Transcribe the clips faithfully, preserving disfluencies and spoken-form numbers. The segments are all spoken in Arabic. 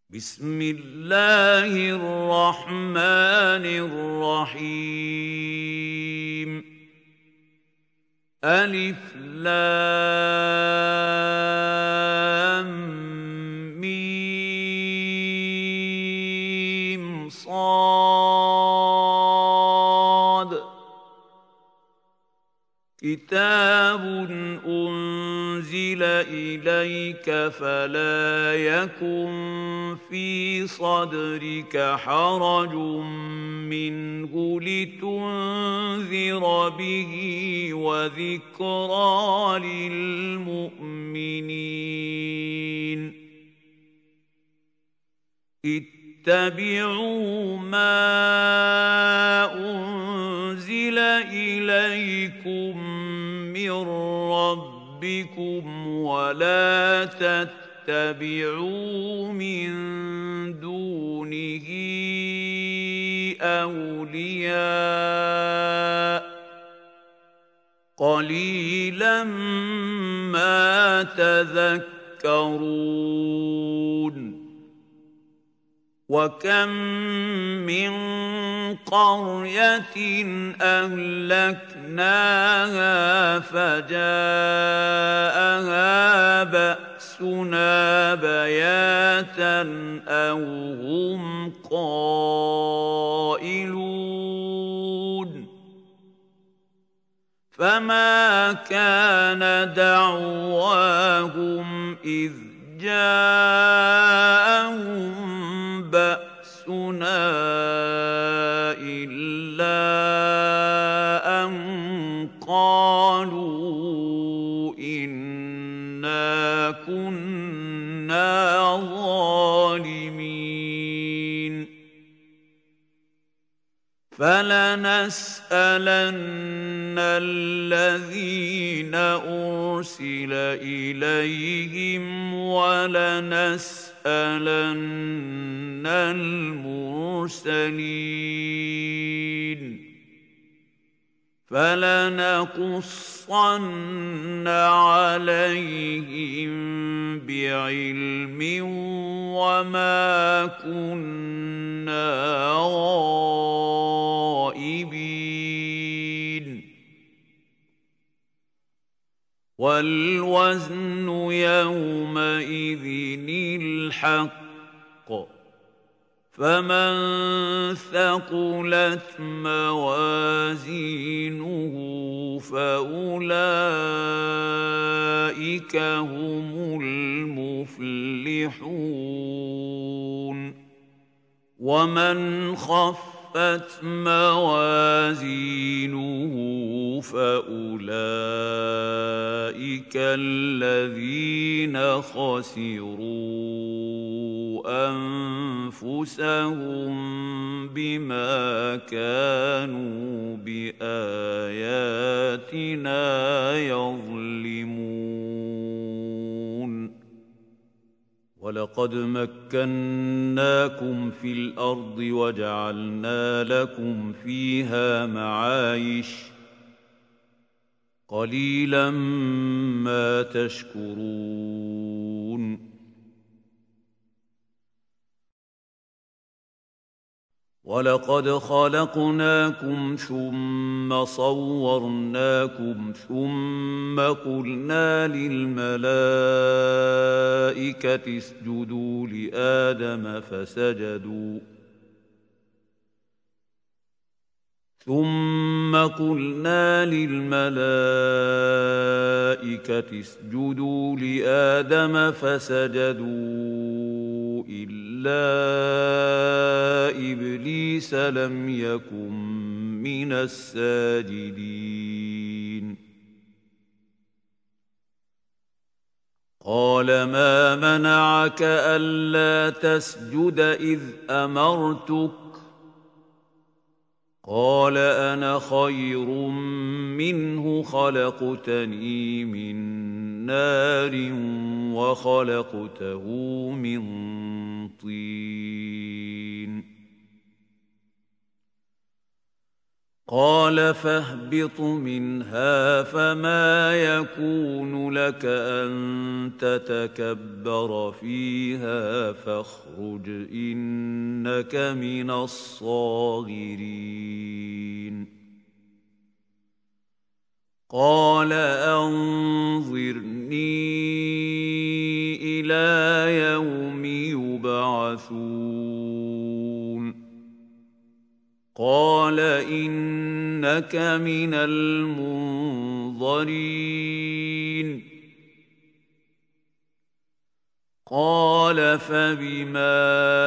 بسم الله الرحمن الرحيم ألف لام ميم صاد كتاب أنزل إليك فلا يكن في صدرك حرج منه لتنذر به وذكرى للمؤمنين اتبعوا ما أنزل إليكم من ربكم ولا تتبعوا من دونه أولياء قليلا ما تذكرون وكم من قرية أهلكناها فجاءها بأسنا بياتا أو هم قائلون فما كان دعواهم إذ جاءهم بأسنا إلا أن قالوا إنا كنا ظالمين فلنسألن الذين أرسل إليهم ولنسألن المرسلين فلنقصن عليهم بعلم وما كنا غائبين والوزن يومئذ الحق فمن ثقلت موازينه فأولئك هم المفلحون ومن خفت موازينه فأولئك الذين خسروا أنفسهم بما كانوا بآياتنا يظلمون ولقد مكناكم في الأرض وجعلنا لكم فيها معايش قليلا ما تشكرون ولقد خلقناكم ثم صورناكم ثم قلنا للملائكة اسجدوا لآدم فسجدوا ثم قلنا للملائكة اسجدوا لآدم فسجدوا إلا إبليس لم يكن من الساجدين قال ما منعك ألا تسجد إذ أمرتك قال أنا خير منه خلقتني من نار وخلقته من طين قال فاهبط منها فما يكون لك أن تتكبر فيها فاخرج إنك من الصاغرين قال أنظرني إلى يوم يبعثون قال إنك من المنظرين قال فبما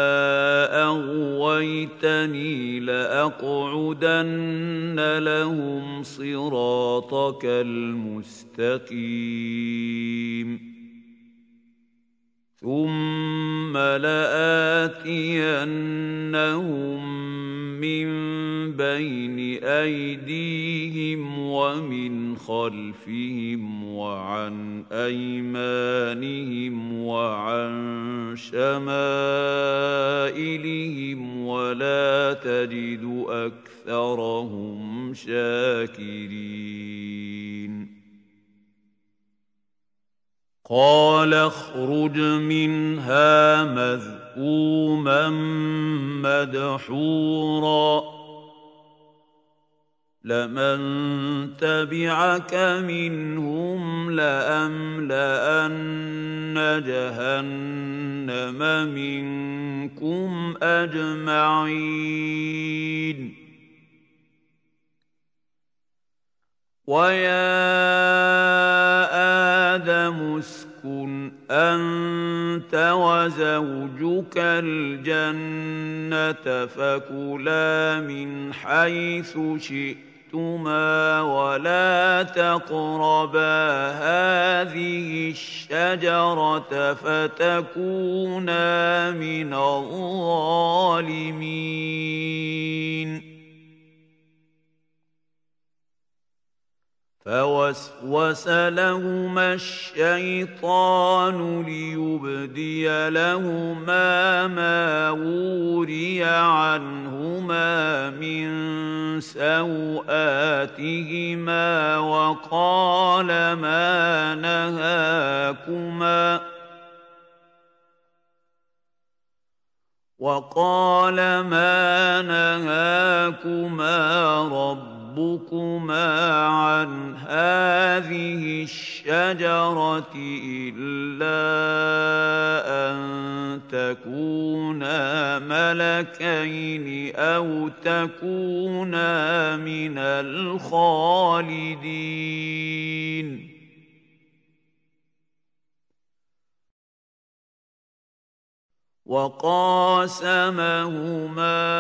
أغويتني لأقعدن لهم صراطك المستقيم ثم لآتينهم من بين أيديهم ومن خلفهم وعن أيمانهم وعن شمائلهم ولا تجد أكثرهم شاكرين قال اخرج منها مذءوما مدحورا لمن تبعك منهم لأملأن جهنم منكم أجمعين ويا آدم اسكن أنت وزوجك الجنة فكلا من حيث شئتما ولا تقربا هذه الشجرة فتكونا من الظالمين فوسوس لهما الشيطان ليبدي لهما ما وري عنهما من سوآتهما وقال ما نهاكما وقال ما نهاكما رب ربكما عن هذه الشجرة إلا أن تكونا ملكين أو تكونا من الخالدين وقاسمهما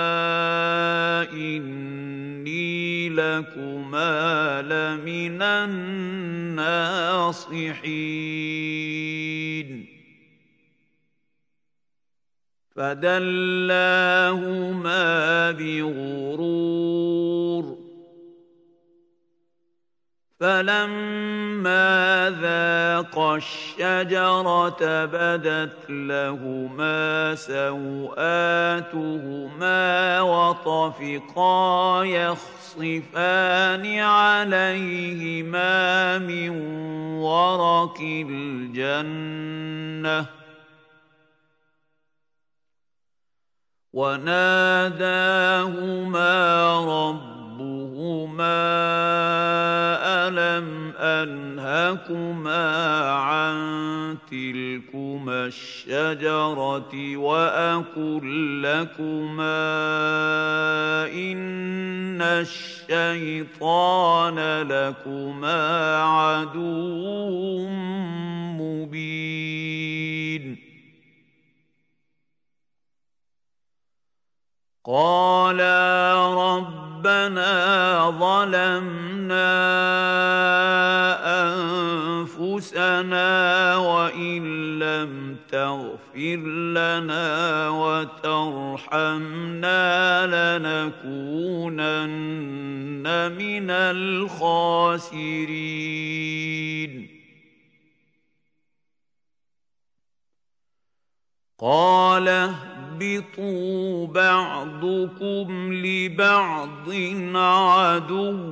إني لكما لمن الناصحين فدلاهما بغرور فلما ذاقا الشجرة بدت لهما سوآتهما وطفقا يخصفان عليهما من ورق الجنة وناداهما ربهما ألم أنهكما عن تلكما الشجرة وأقل لكما إن الشيطان لكما عدو مبين قالا ربنا ظلمنا أنفسنا وإن لم تغفر لنا وترحمنا لنكونن من الخاسرين قال اهْبِطُوا بَعْضُكُمْ لِبَعْضٍ عَدُوٌّ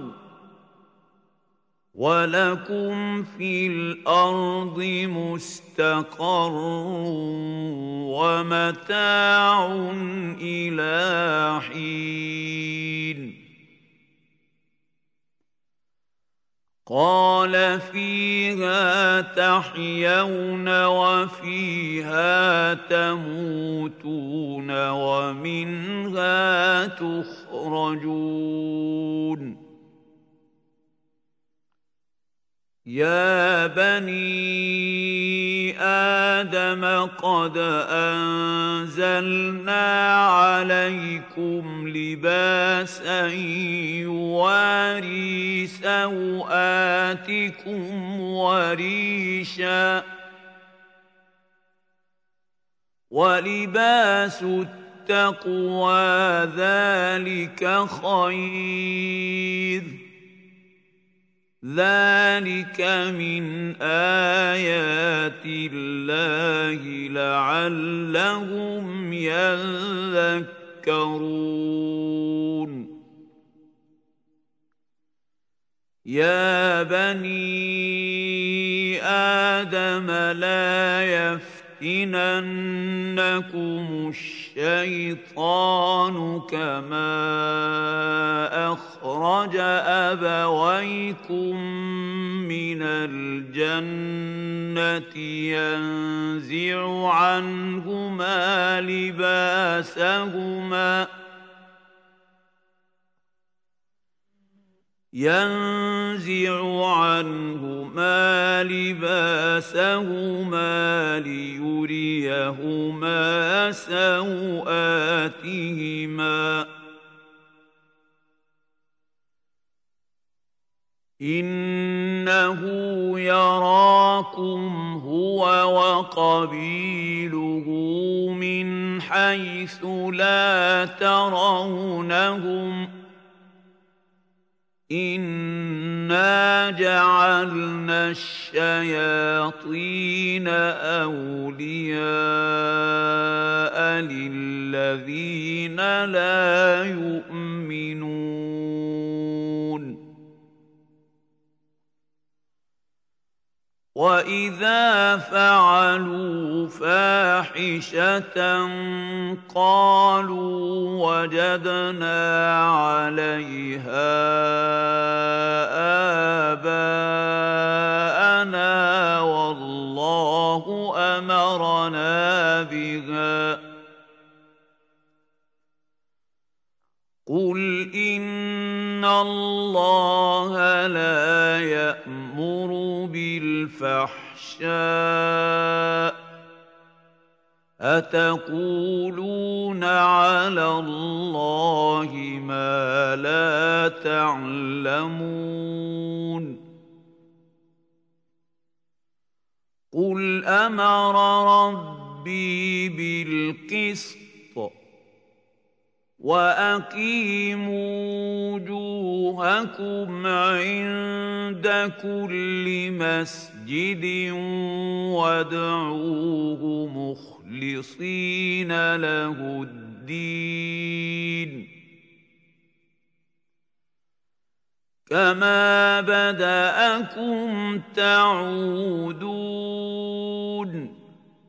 وَلَكُمْ فِي الْأَرْضِ مُسْتَقَرٌّ وَمَتَاعٌ إِلَىٰ حِينٍ قَالَ فِيهَا تَحْيَوْنَ وَفِيهَا تَمُوتُونَ وَمِنْهَا تُخْرَجُونَ يَا بَنِي آدَمَ قَدْ أَنزَلْنَا عَلَيْكُمْ لِبَاسًا يُوَارِي سَوْآتِكُمْ وَرِيشًا ۖ وَلِبَاسُ التَّقْوَىٰ ذَٰلِكَ خَيْرٌ ۚ ذَٰلِكَ مِنْ آيَاتِ اللَّهِ لَعَلَّهُمْ يَذَّكَّرُونَ يَا بَنِي آدَمَ لَا يَفْتِنَنَّكُمُ الشَّيْطَانُ كَمَا أَخْرَجَ أَبَوَيْكُم مِّنَ الْجَنَّةِ يَنزِعُ عَنْهُمَا لِبَاسَهُمَا يَنزِعُ عَنْهُمَا لِبَاسَهُمَا لِيُرِيَهُمَا سَوْآتِهِمَا إِنَّهُ يَرَاكُمْ هُوَ وَقَبِيلُهُ مِنْ حَيْثُ لَا تَرَوْنَهُمْ ۗ إِنَّا جَعَلْنَا الشَّيَاطِينَ أَوْلِيَاءَ لِلَّذِينَ لَا يُؤْمِنُونَ وَإِذَا فَعَلُوا فَاحِشَةً قَالُوا وَجَدْنَا عَلَيْهَا آبَاءَنَا وَاللَّهُ أَمَرَنَا بِهَا ۗ قُلْ إِنَّ اللَّهَ لَا يَأْمُرُ بِالْفَحْشَاءِ ۖ أَتَقُولُونَ عَلَى اللَّهِ مَا لَا تَعْلَمُونَ قُلْ أَمَرَ رَبِّي بِالْقِسْطِ وَأَقِيمُوا وُجُوهَكُمْ عِندَ كُلِّ مَسْجِدٍ وَادْعُوهُ مُخْلِصِينَ لَهُ الدِّينَ كَمَا بَدَأَكُمْ تَعُودُونَ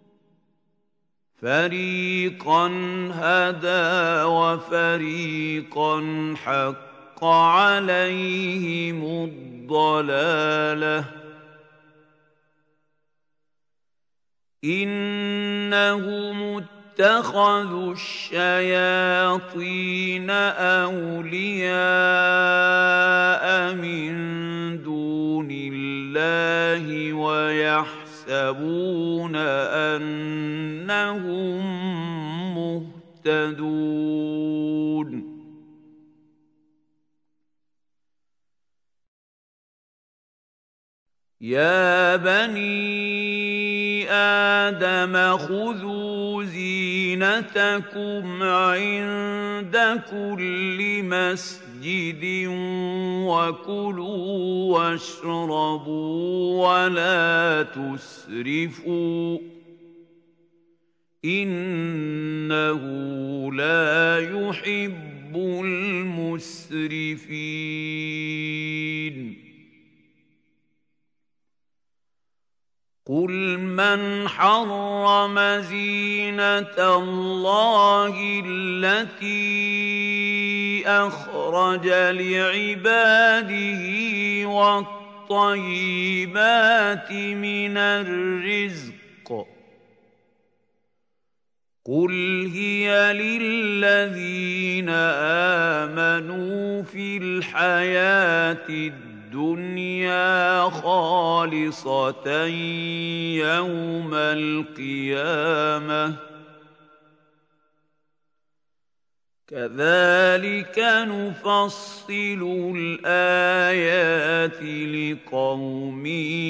فَرِيقًا هَدَىٰ وَفَرِيقًا حَقَّ عَلَيْهِمُ الضَّلَالَةُ ۗ إِنَّهُمُ اتَّخَذُوا الشَّيَاطِينَ أَوْلِيَاءَ مِن دُونِ اللَّهِ وَيَحْسَبُونَ يَحْسَبُونَ أَنَّهُم مُّهْتَدُونَ يَا بَنِي آدَمَ خُذُوا زِينَتَكُمْ عِندَ كُلِّ مَسْجِدٍ وَكُلُوا وَاشْرَبُوا وَلَا تُسْرِفُوا إنه لا يحب المسرفين قل من حرم زينة الله التي أخرج لعباده والطيبات من الرزق قل هي للذين آمنوا في الحياة الدنيا خالصة يوم القيامة كذلك نفصل الآيات لقوم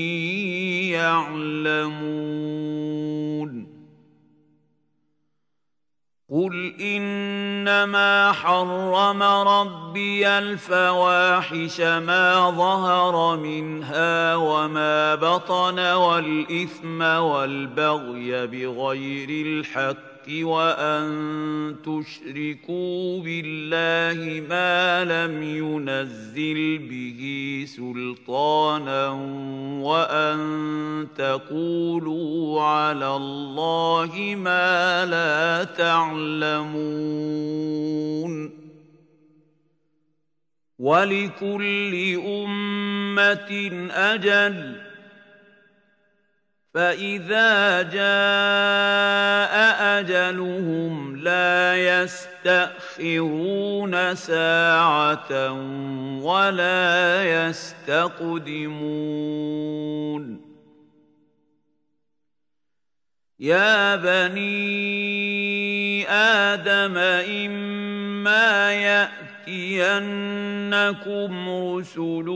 يعلمون قل إنما حرم ربي الفواحش ما ظهر منها وما بطن والإثم والبغي بغير الحق وأن تشركوا بالله ما لم ينزل به سلطانا وأن تقولوا على الله ما لا تعلمون ولكل أمة أجل فإذا جاء أجلهم لا يستأخرون ساعة ولا يستقدمون يا بني آدم إما يأتينكم رسل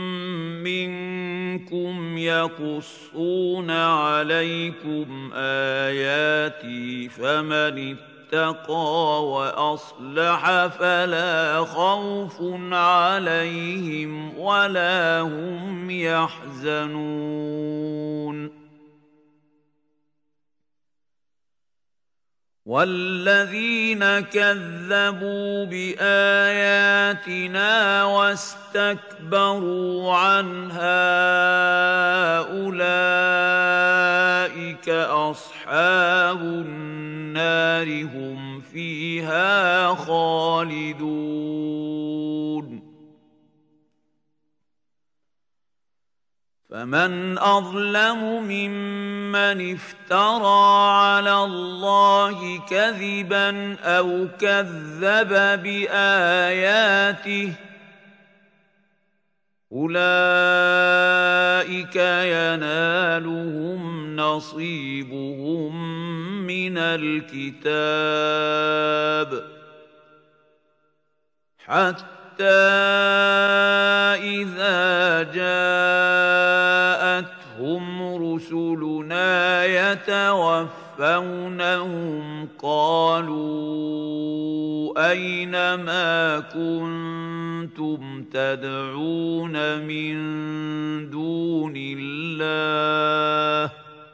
منكم يقصون عليكم آياتي فمن اتقى وأصلح فلا خوف عليهم ولا هم يحزنون والذين كذبوا بآياتنا واستكبروا عنها أولئك أصحاب النار هم فيها خالدون فمن أظلم ممن افترى على الله كذبا أو كذب بآياته أولئك ينالهم نصيبهم من الكتاب حتى حتى إذا جاءتهم رسلنا يتوفونهم قالوا أين ما كنتم تدعون من دون الله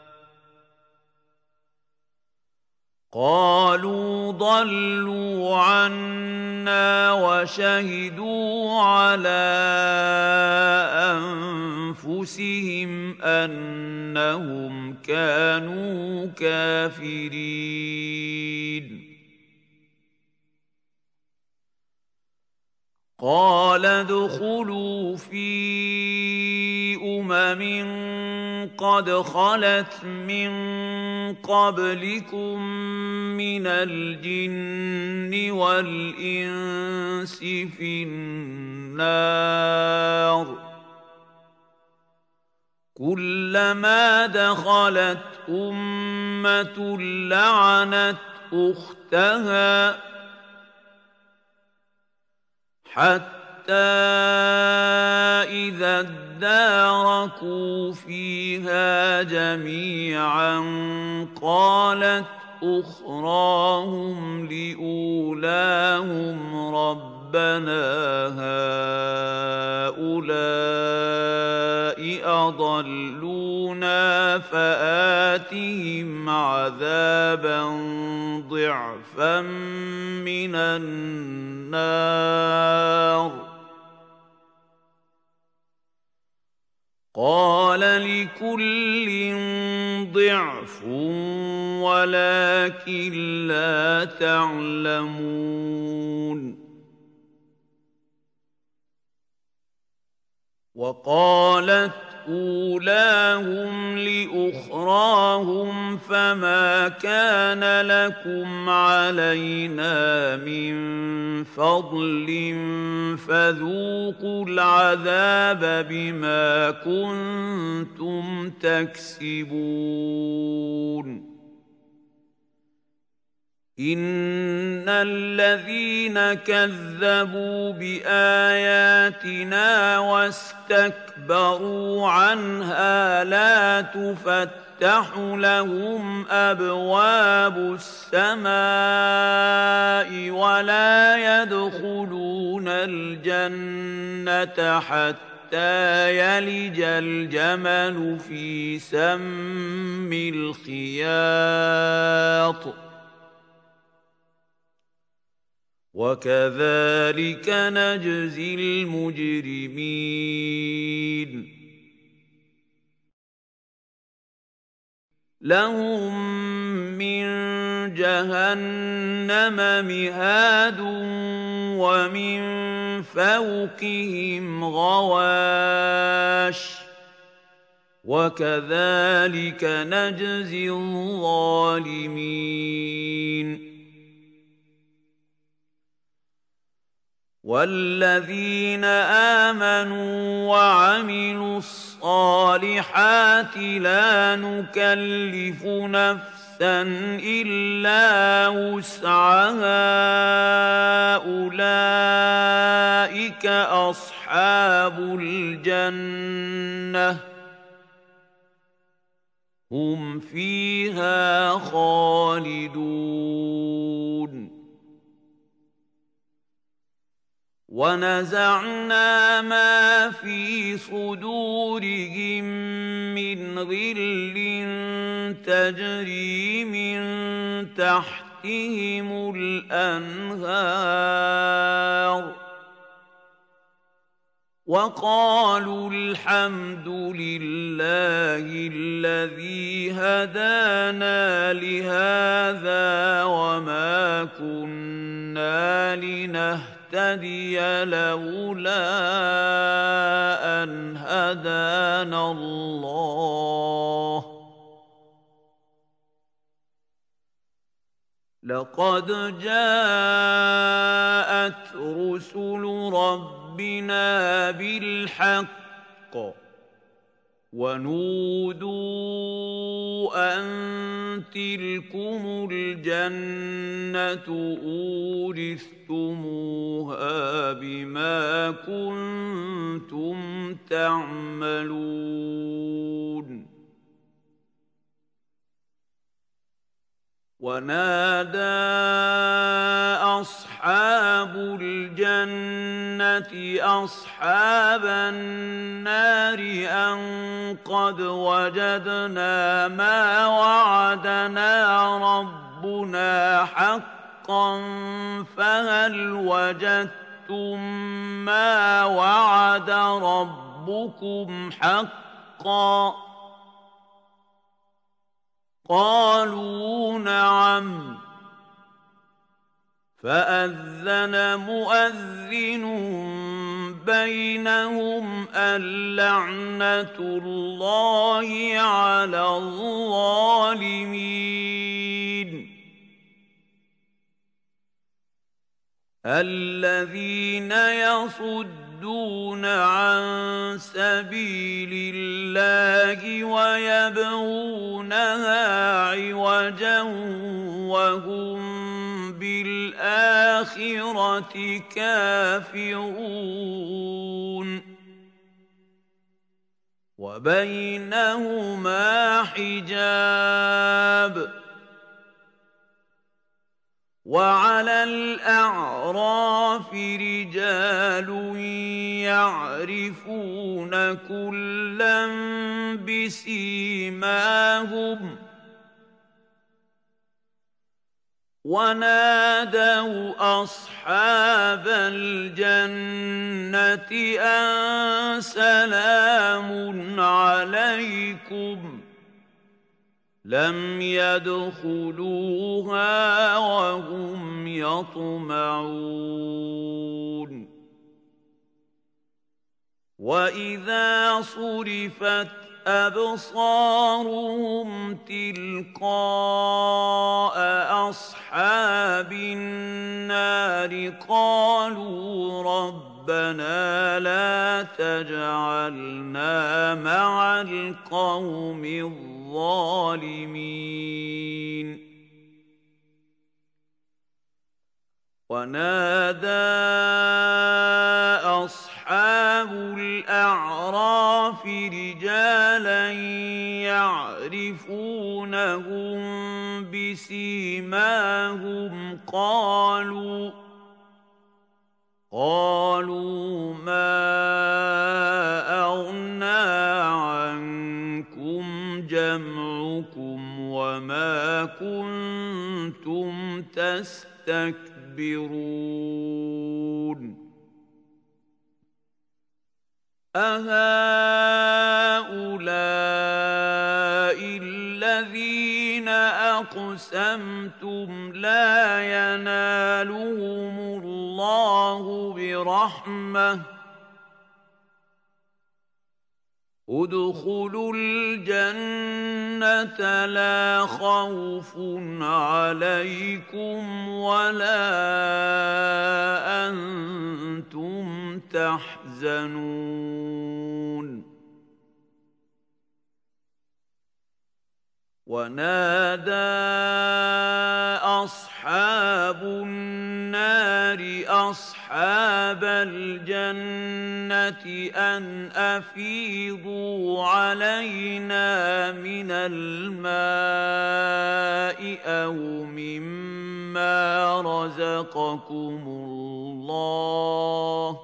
قالوا ضلوا عنا وشهدوا على أنفسهم أنهم كانوا كافرين قال ادخلوا في أمم قد خلت من قبلكم من الجن والإنس في النار كلما دخلت أمة لعنت أختها حتى إذا اداركوا فيها جميعا قالت أخراهم لأولاهم ربنا هؤلاء أضلونا فآتهم عذابا عذابا ضعفا من النار قال لكل ضعف ولكن لا تعلمون وقالت أولاهم لأخراهم فما كان لكم علينا من فضل فذوقوا العذاب بما كنتم تكسبون إن الذين كذبوا بآياتنا واستكبروا عنها لا تفتح لهم أبواب السماء ولا يدخلون الجنة حتى يلج الجمل في سم الخياط وكذلك نجزي المجرمين لهم من جهنم مهاد ومن فوقهم غواش وكذلك نجزي الظالمين والذين آمنوا وعملوا الصالحات لا نكلف نفسا إلا وسعها أولئك أصحاب الجنة هم فيها خالدون ونزعنا ما في صدورهم من غل تجري من تحتهم الأنهار وقالوا الحمد لله الذي هدانا لهذا وما كنا لنهتدي تهتدي لولا أن هدانا الله لقد جاءت رسل ربنا بالحق ونودوا أن تلكم الجنة أورثتموها بما كنتم تعملون ونادى أصحاب الجنة أصحاب النار أن قد وجدنا ما وعدنا ربنا حقا فهل وجدتم ما وعد ربكم حقا قالوا نعم فأذن مؤذن بينهم اللعنة الله على الظالمين الذين يصدون عن سبيل الله ويبغونها عوجا وهم بالآخرة كافرون وبينهما حجاب وعلى الأعراف رجال يعرفون كلا بسيماهم ونادوا أصحاب الجنة أن سلام عليكم لم يدخلوها وهم يطمعون وإذا صرفت أبصارهم تلقاء أصحاب النار قالوا ربنا لا تجعلنا مع القوم الظالمين ونادى أصحاب الأعراف رجالا يعرفونهم بسيماهم قالوا قالوا ما أغنى عنكم جمعكم وما كنتم تستكبرون أهؤلاء الذين أقسمتم لا ينالهم الله برحمة ادخلوا الجنة لا خوف عليكم ولا أنتم تحزنون ونادى أصحاب النار أصحاب الجنة أن أفيضوا علينا من الماء أو مما رزقكم الله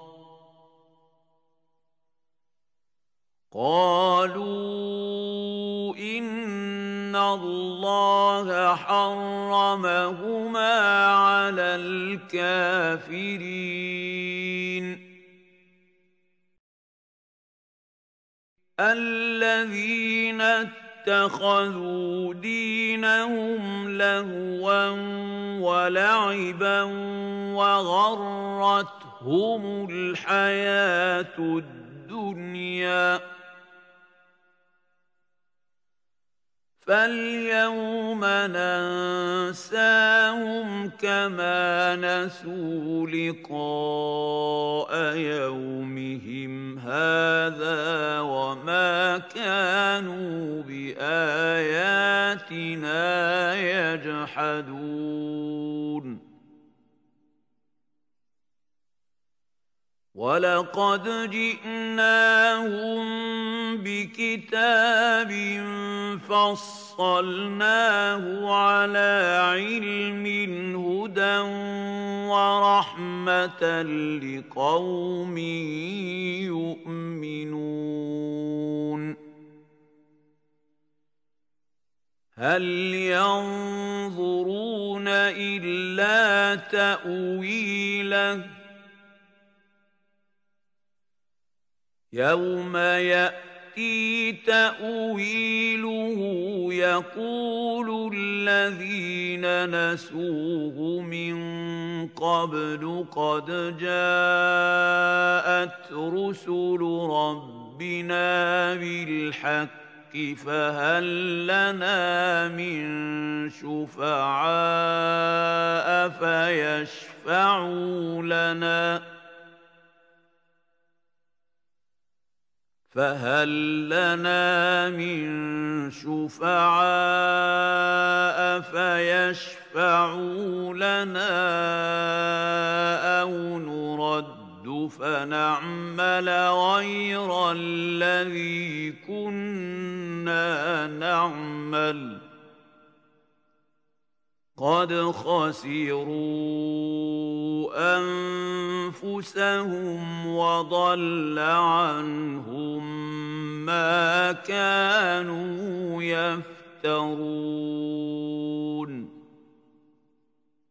قالوا إن الله حرمهما على الكافرين الذين اتخذوا دينهم لهوا ولعبا وغرتهم الحياة الدنيا فاليوم ننساهم كما نسوا لقاء يومهم هذا وما كانوا بآياتنا يجحدون ولقد جئناهم بكتاب فصلناه على علم هدى ورحمة لقوم يؤمنون هل ينظرون إلا تأويله يوم يأتي تأويله يقول الذين نسوه من قبل قد جاءت رسل ربنا بالحق فهل لنا من شفعاء فيشفعوا لنا فهل لنا من شفعاء فيشفعوا لنا أو نرد فنعمل غير الذي كنا نعمل قد خسروا أنفسهم وضل عنهم ما كانوا يفترون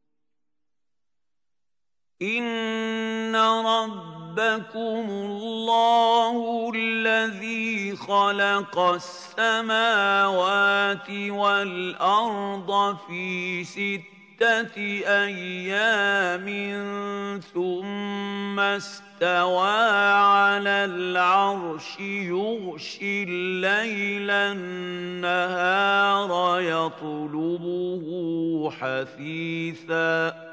إن ربكم الله الذي خلق السماوات والأرض في ستة أيام ثم استوى على العرش يغشي الليل النهار يطلبه حثيثا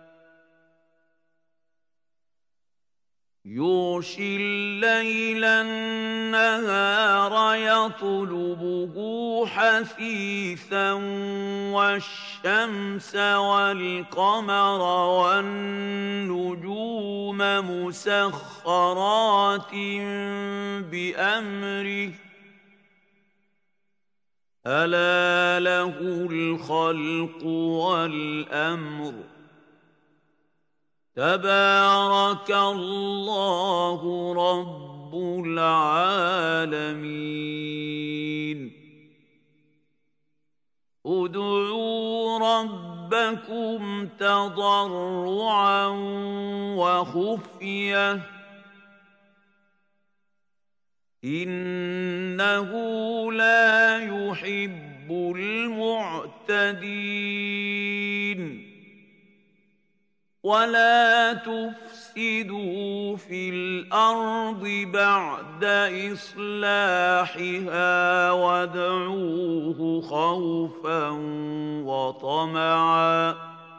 يغشي الليل النهار يطلبه حثيثا والشمس والقمر والنجوم مسخرات بأمره ألا له الخلق والأمر تبارك الله رب العالمين ادعوا ربكم تضرعا وخفية إنه لا يحب المعتدين ولا تفسدوا في الأرض بعد إصلاحها وادعوه خوفا وطمعا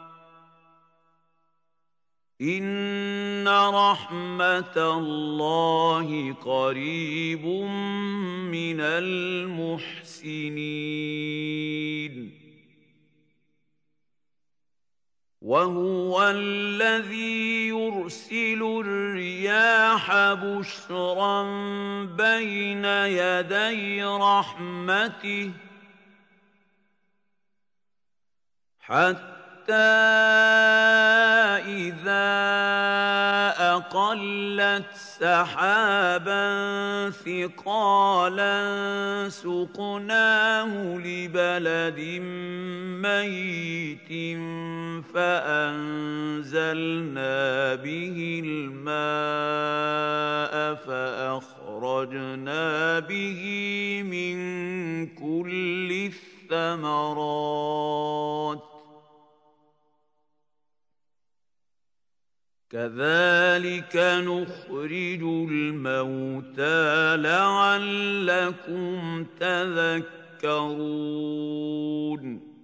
إن رحمة الله قريب من المحسنين وهو الذي يرسل الرياح بشرا بين يدي رحمته حتى إذا أقلت سحابا ثقالا سقناه لبلد ميت فأنزلنا به الماء فأخرجنا به من كل الثمرات كذلك نخرج الموتى لعلكم تذكرون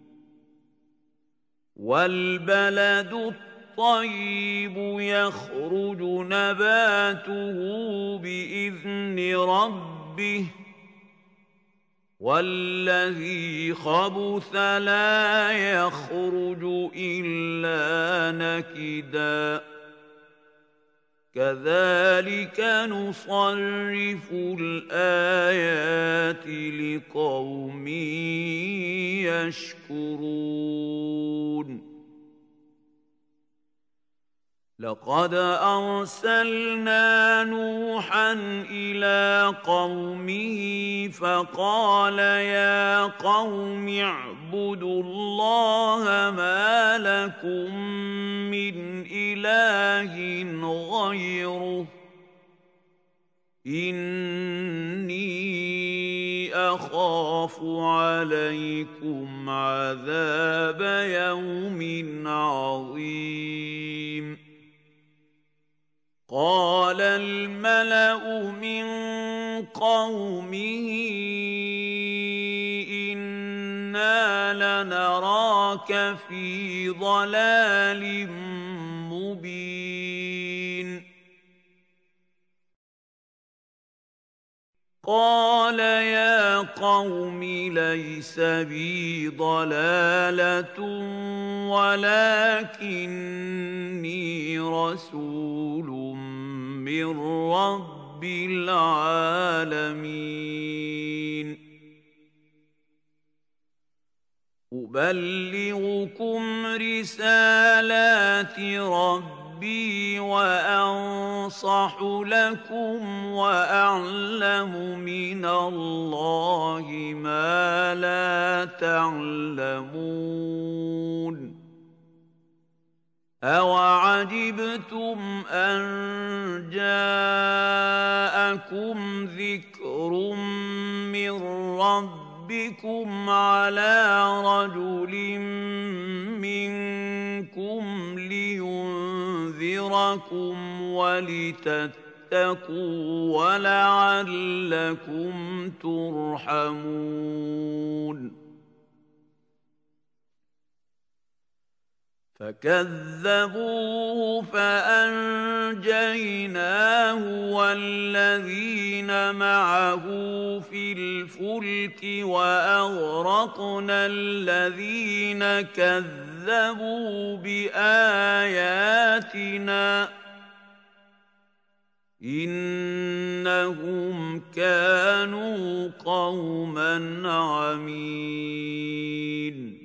والبلد الطيب يخرج نباته بإذن ربه والذي خبث لا يخرج إلا نكدا كذلك نصرف الآيات لقوم يشكرون لقد أرسلنا نوحا إلى قومه فقال يا قوم اعبدوا الله ما لكم من إله غيره إني أخاف عليكم عذاب يوم عظيم قال الملأ من قومه إنا لنراك في ضلال مبين قال يا قوم ليس بي ضلالة ولكني رسول من رب العالمين أبلغكم رسالات ربي وأنصح لكم وأعلم من الله ما لا تعلمون أَوَعَجِبْتُمْ أَن جَاءَكُمْ ذِكْرٌ مِّن رَّبِّكُمْ عَلَىٰ رَجُلٍ مِّنكُمْ لِيُنذِرَكُمْ وَلِتَتَّقُوا وَلَعَلَّكُمْ تُرْحَمُونَ فَكَذَّبُوهُ فَأَنجَيْنَاهُ وَالَّذِينَ مَعَهُ فِي الْفُلْكِ وَأَغْرَقْنَا الَّذِينَ كَذَّبُوا بِآيَاتِنَا ۚ إِنَّهُمْ كَانُوا قَوْمًا عَمِينَ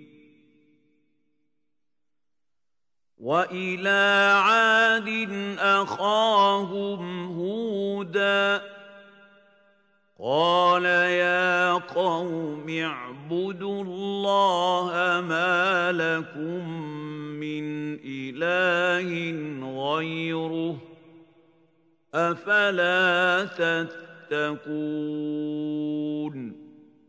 وَإِلَىٰ عَادٍ أَخَاهُمْ هُودًا ۚ قَالَ يَا قَوْمِ اعْبُدُوا اللَّهَ مَا لَكُم مِّنْ إِلَٰهٍ غَيْرُهُ ۖ أَفَلَا تَتَّقُونَ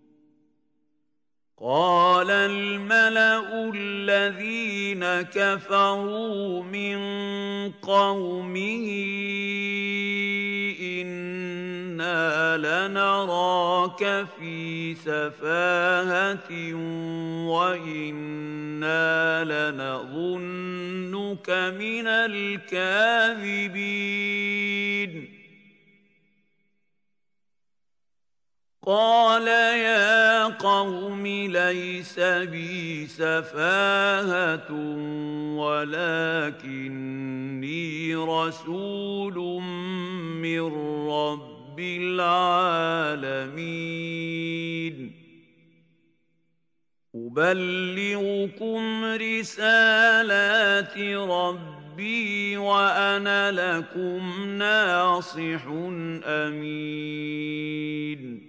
قَالَ الْمَلَأُ الَّذِينَ كَفَرُوا مِن قَوْمِهِ إِنَّا لَنَرَاكَ فِي سَفَاهَةٍ وَإِنَّا لَنَظُنُّكَ مِنَ الْكَاذِبِينَ قَالَ يَا قَوْمِ لَيْسَ بِي سَفَاهَةٌ وَلَٰكِنِّي رَسُولٌ مِّن رَّبِّ الْعَالَمِينَ أُبَلِّغُكُمْ رِسَالَاتِ رَبِّي وَأَنَا لَكُمْ نَاصِحٌ أَمِينٌ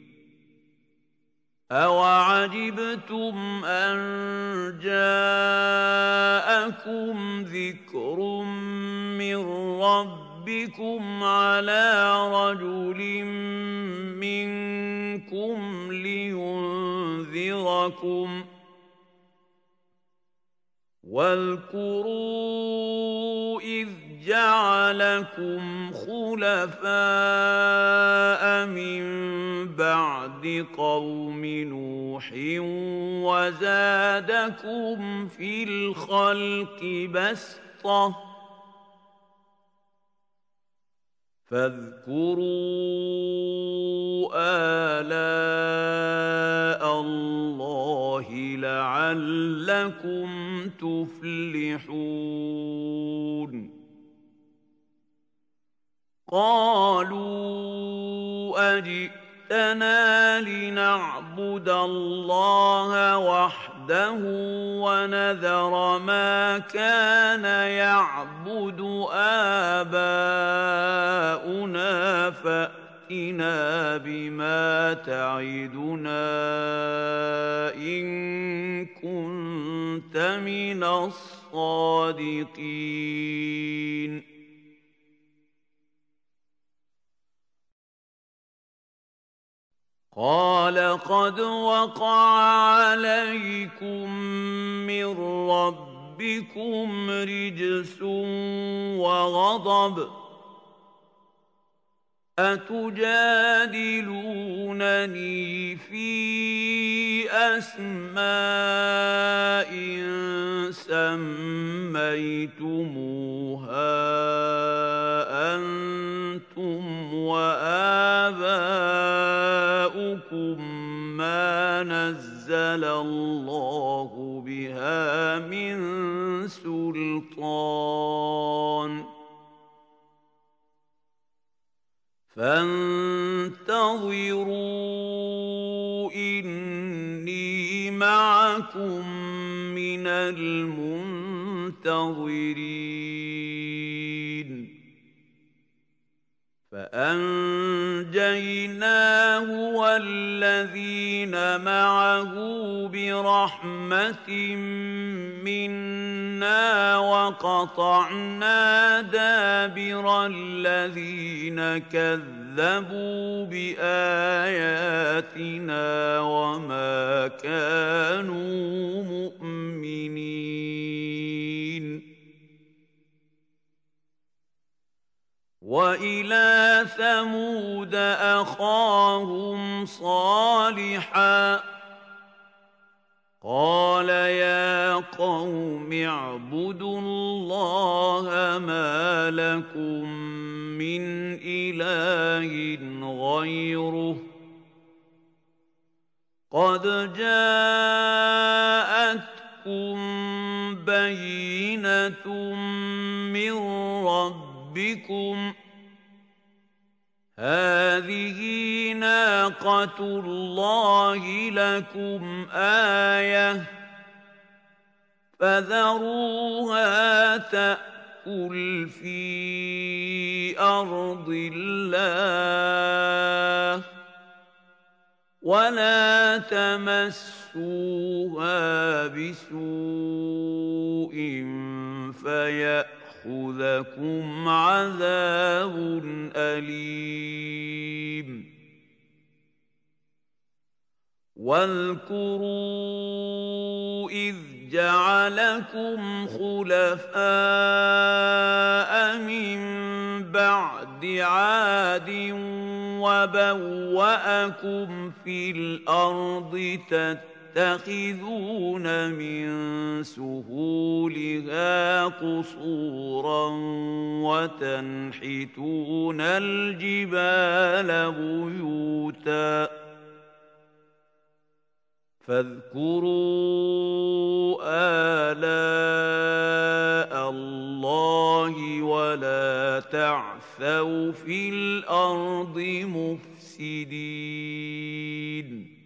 أَوَعَجِبْتُمْ أَن جَاءَكُمْ ذِكْرٌ مِّن رَّبِّكُمْ عَلَىٰ رَجُلٍ مِّنكُمْ لِيُنذِرَكُمْ ۖ وَاذْكُرُوا إِذْ جَعَلَكُمْ خُلَفَاءَ مِن بَعْدِ قَوْمِ نُوحٍ وَزَادَكُمْ فِي الْخَلْقِ بَسْطَةً ۖ فاذكروا آلاء الله لعلكم تفلحون قالوا أجئتنا لنعبد الله وحده ونذر ما كان يعبد آباؤنا فأتنا بما تعدنا إن كنت من الصادقين قال قد وقع عليكم من ربكم رجس وغضب أتجادلونني في أسماء سميتموها أنتم وآباؤكم ما نزل الله بها من سلطان فانتظروا إني معكم من المنتظرين فأنجيناه والذين معه برحمة منا وقطعنا دابر الذين كذبوا بآياتنا وما كانوا مؤمنين. وإلى ثمود أخاهم صالحا قال يا قوم اعبدوا الله ما لكم من إله غيره قد جاءتكم بينة من ربكم هذه ناقة الله لكم آية فذروها تأكل في أرض الله ولا تمسوها بسوء فيأخذكم عذاب أليم. واذكروا إذ جعلكم خلفاء من بعد عاد وبوأكم في الأرض تتخذون من سهولها قصورا وتنحتون الجبال بيوتا فاذكروا آلاء الله ولا تعثوا في الأرض مفسدين.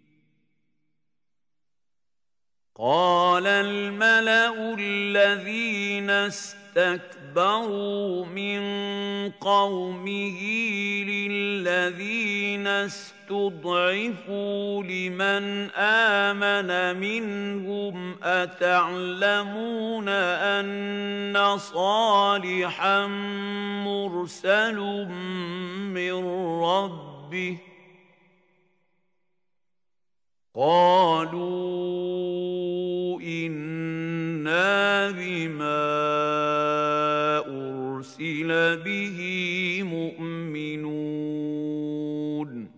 قال الملأ الذين استكبروا من قومه للذين استضعفوا لمن آمن منهم أتعلمون أن صالحا مرسل من ربه قالوا إنا بما أرسل به مؤمنون.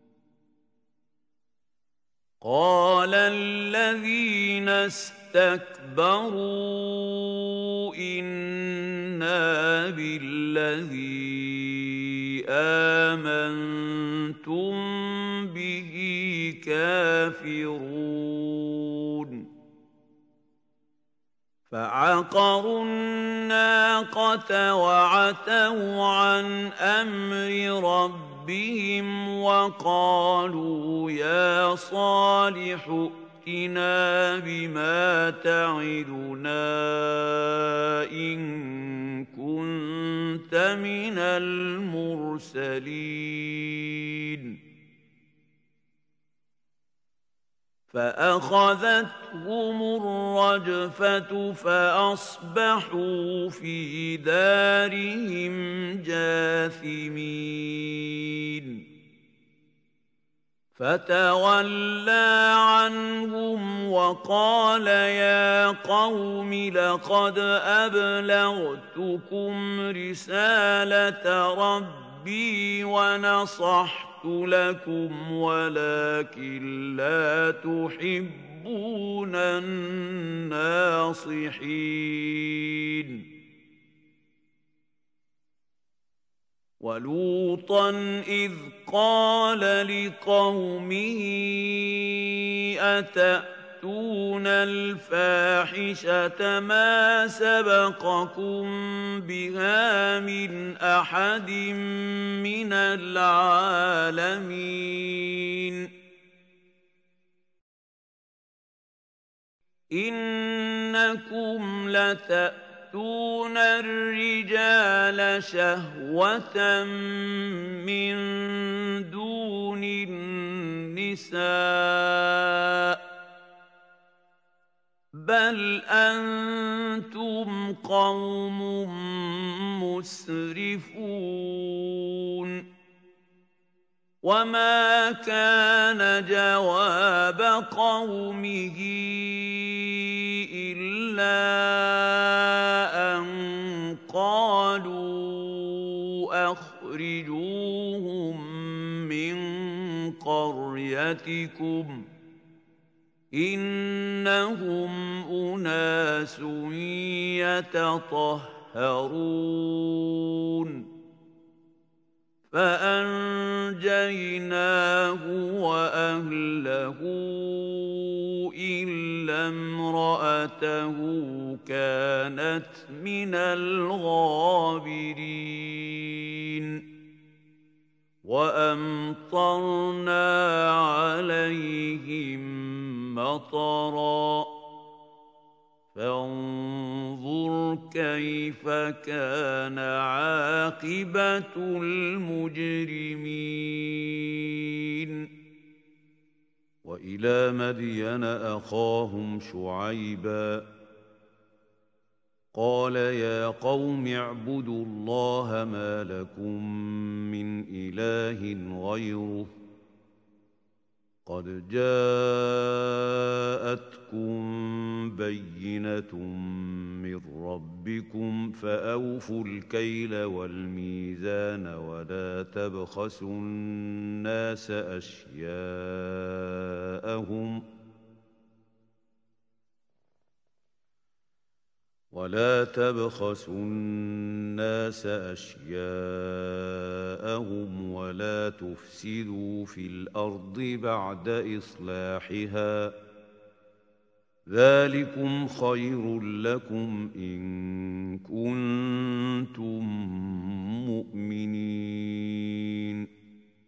قال الذين استكبروا إنا بالذي آمنتم به كافرون. فعقروا الناقة وعتوا عن أمر ربهم وقالوا يا صالح ائتنا بما تعدنا إن كنت من المرسلين. فأخذتهم الرجفة فأصبحوا في دارهم جاثمين. فتولى عنهم وقال يا قوم لقد أبلغتكم رسالة ربي ونصحت لكم ولكن لا تحبون الناصحين. ولوطا إذ قال لقومه أتأتون الفاحشة ما سبقكم بها من أحد من العالمين إنكم لتأتون تأتون الرجال شهوة من دون النساء بل أنتم قوم مسرفون وما كان جواب قومه إلا أن قالوا أخرجوهم من قريتكم إنهم أناس يتطهرون فأنجيناه وأهله إلا امرأته كانت من الغابرين وأمطرنا عليهم مطرا فانظر كيف كان عاقبة المجرمين وإلى مدين أخاهم شعيبا قال يا قوم اعبدوا الله ما لكم من إله غيره قد جاءتكم بينة من ربكم فأوفوا الكيل والميزان ولا تبخسوا الناس أشياءهم ولا تبخسوا الناس أشياءهم ولا تفسدوا في الأرض بعد إصلاحها ذلكم خير لكم إن كنتم مؤمنين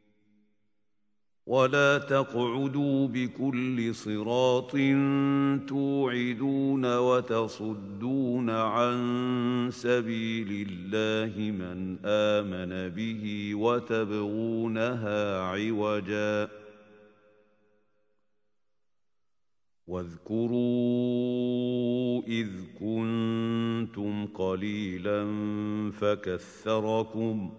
ولا تقعدوا بكل صراط توعدون وتصدون عن سبيل الله من آمن به وتبغونها عوجا واذكروا إذ كنتم قليلا فكثركم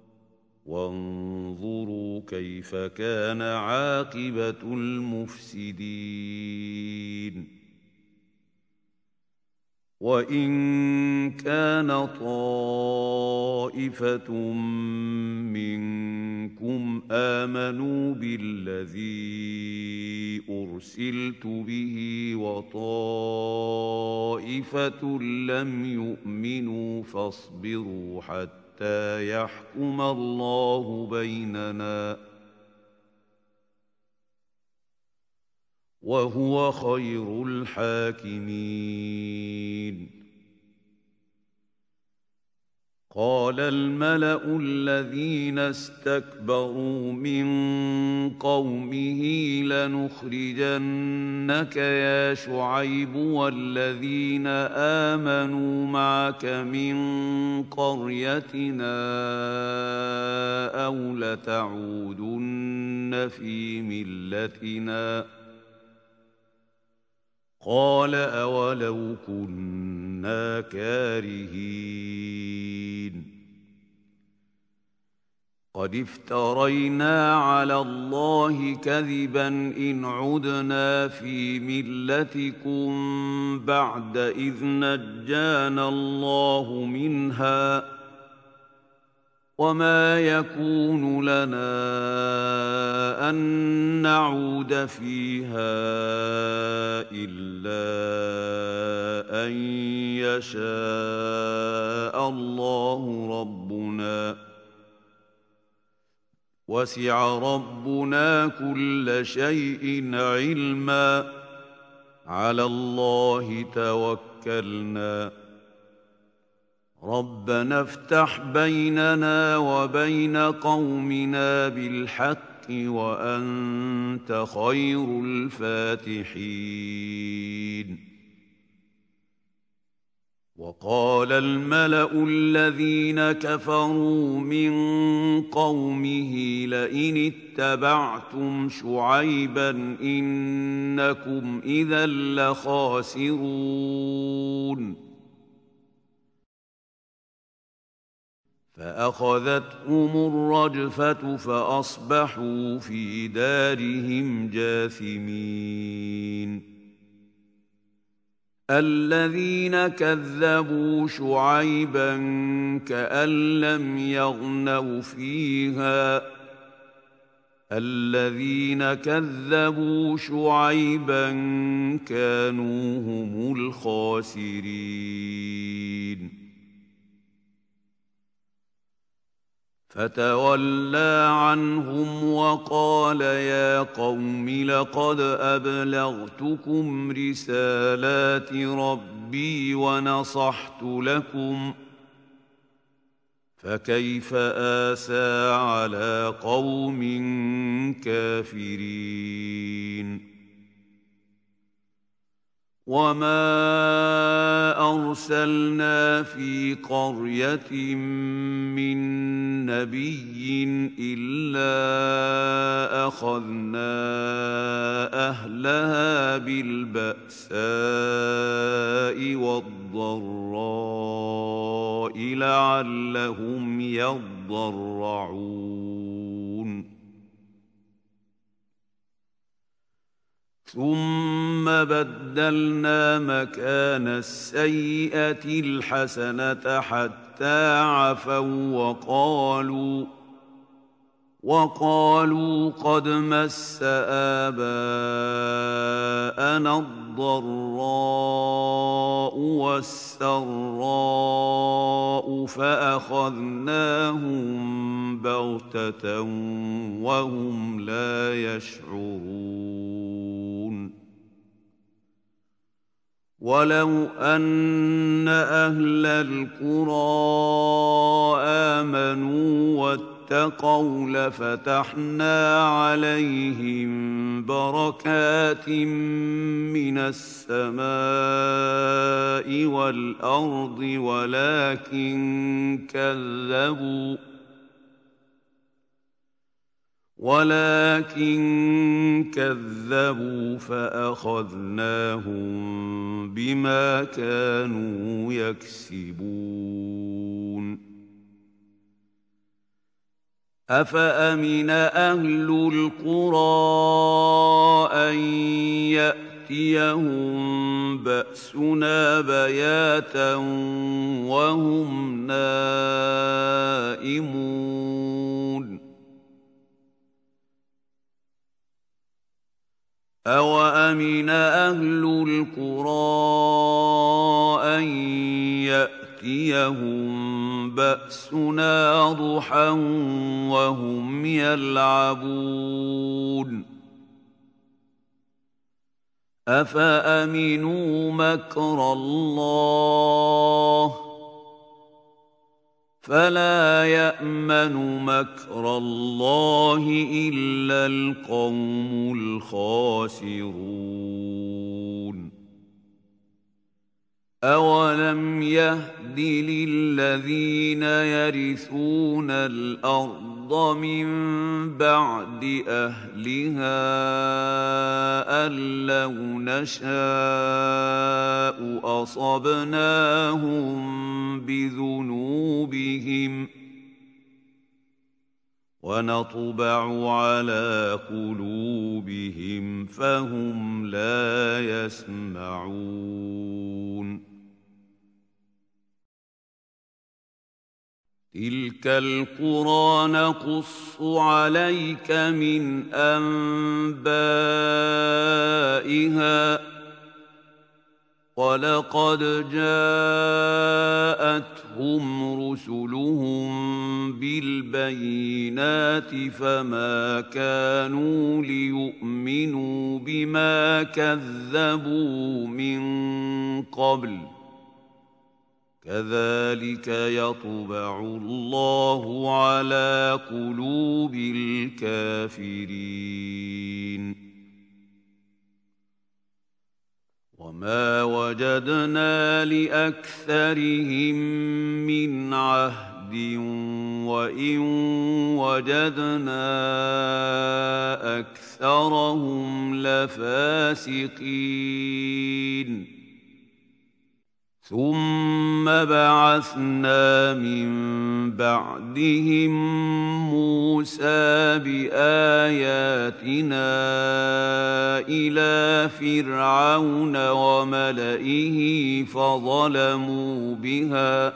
وانظروا كيف كان عاقبة المفسدين وإن كان طائفة منكم آمنوا بالذي أرسلت به وطائفة لم يؤمنوا فاصبروا حتى حتى يحكم الله بيننا وهو خير الحاكمين قال الملأ الذين استكبروا من قومه لنخرجنك يا شعيب والذين آمنوا معك من قريتنا أو لتعودن في ملتنا قال أولو كنا كارهين قد افترينا على الله كذبا إن عدنا في ملتكم بعد إذ نجانا الله منها وما يكون لنا أن نعود فيها إلا أن يشاء الله ربنا وسع ربنا كل شيء علما على الله توكلنا ربنا افتح بيننا وبين قومنا بالحق وأنت خير الفاتحين وقال الملأ الذين كفروا من قومه لئن اتبعتم شعيبا إنكم إذا لخاسرون فأخذتهم الرجفة فأصبحوا في دارهم جاثمين الذين كذبوا شعيبا كأن لم يغنوا فيها الذين كذبوا شعيبا كانوا هم الخاسرين فتولى عنهم وقال يا قوم لقد أبلغتكم رسالات ربي ونصحت لكم فكيف آسى على قوم كافرين وما أرسلنا في قرية من نبي إلا أخذنا أهلها بالبأساء والضراء لعلهم يضرعون ثم بدلنا مكان السيئة الحسنة حتى عفوا وقالوا وقالوا قد مس آباءنا الضراء والسراء فأخذناهم بغتة وهم لا يشعرون ولو أن أهل القرى آمنوا واتقوا لفتحنا عليهم بركات من السماء والأرض ولكن كذبوا ولكن كذبوا فأخذناهم بما كانوا يكسبون أفأمن أهل القرى أن يأتيهم بأسنا بياتا وهم نائمون أوأمن أهل القرى أن يأتيهم بأسنا ضحى وهم يلعبون أفأمنوا مكر الله فلا يأمن مكر الله إلا القوم الخاسرون أولم يهد للذين يرثون الأرض من بعد أهلها أن لو نشاء أصبناهم بذنوبهم ونطبع على قلوبهم فهم لا يسمعون تلك القرى نقص عليك من أنبائها ولقد جاءتهم رسلهم بالبينات فما كانوا ليؤمنوا بما كذبوا من قبل كذلك يطبع الله على قلوب الكافرين وما وجدنا لأكثرهم من عهد وإن وجدنا أكثرهم لفاسقين ثم بعثنا من بعدهم موسى بآياتنا إلى فرعون وملئه فظلموا بها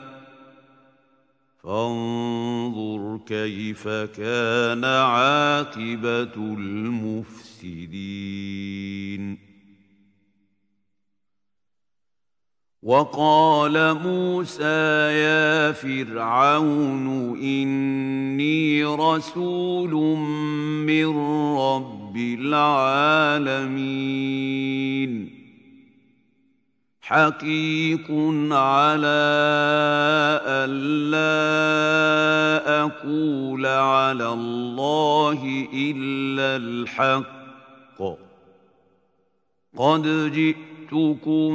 فانظر كيف كان عاقبة المفسدين. وقال موسى يا فرعون إني رسول من رب العالمين حقيق على ألا أقول على الله إلا الحق قد جئتكم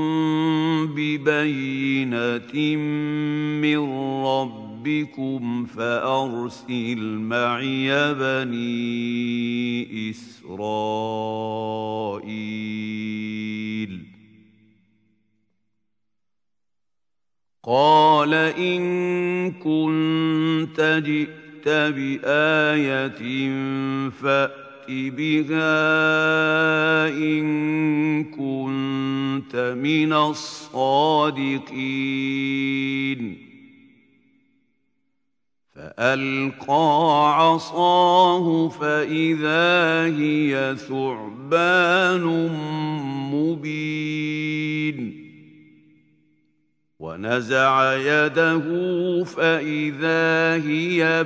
ببينة من ربكم فأرسل معي بني إسرائيل. قال إن كنت جئت بآية فأت بها إن كنت من الصادقين. فألقى عصاه فإذا هي ثعبان مبين ونزع يده فإذا هي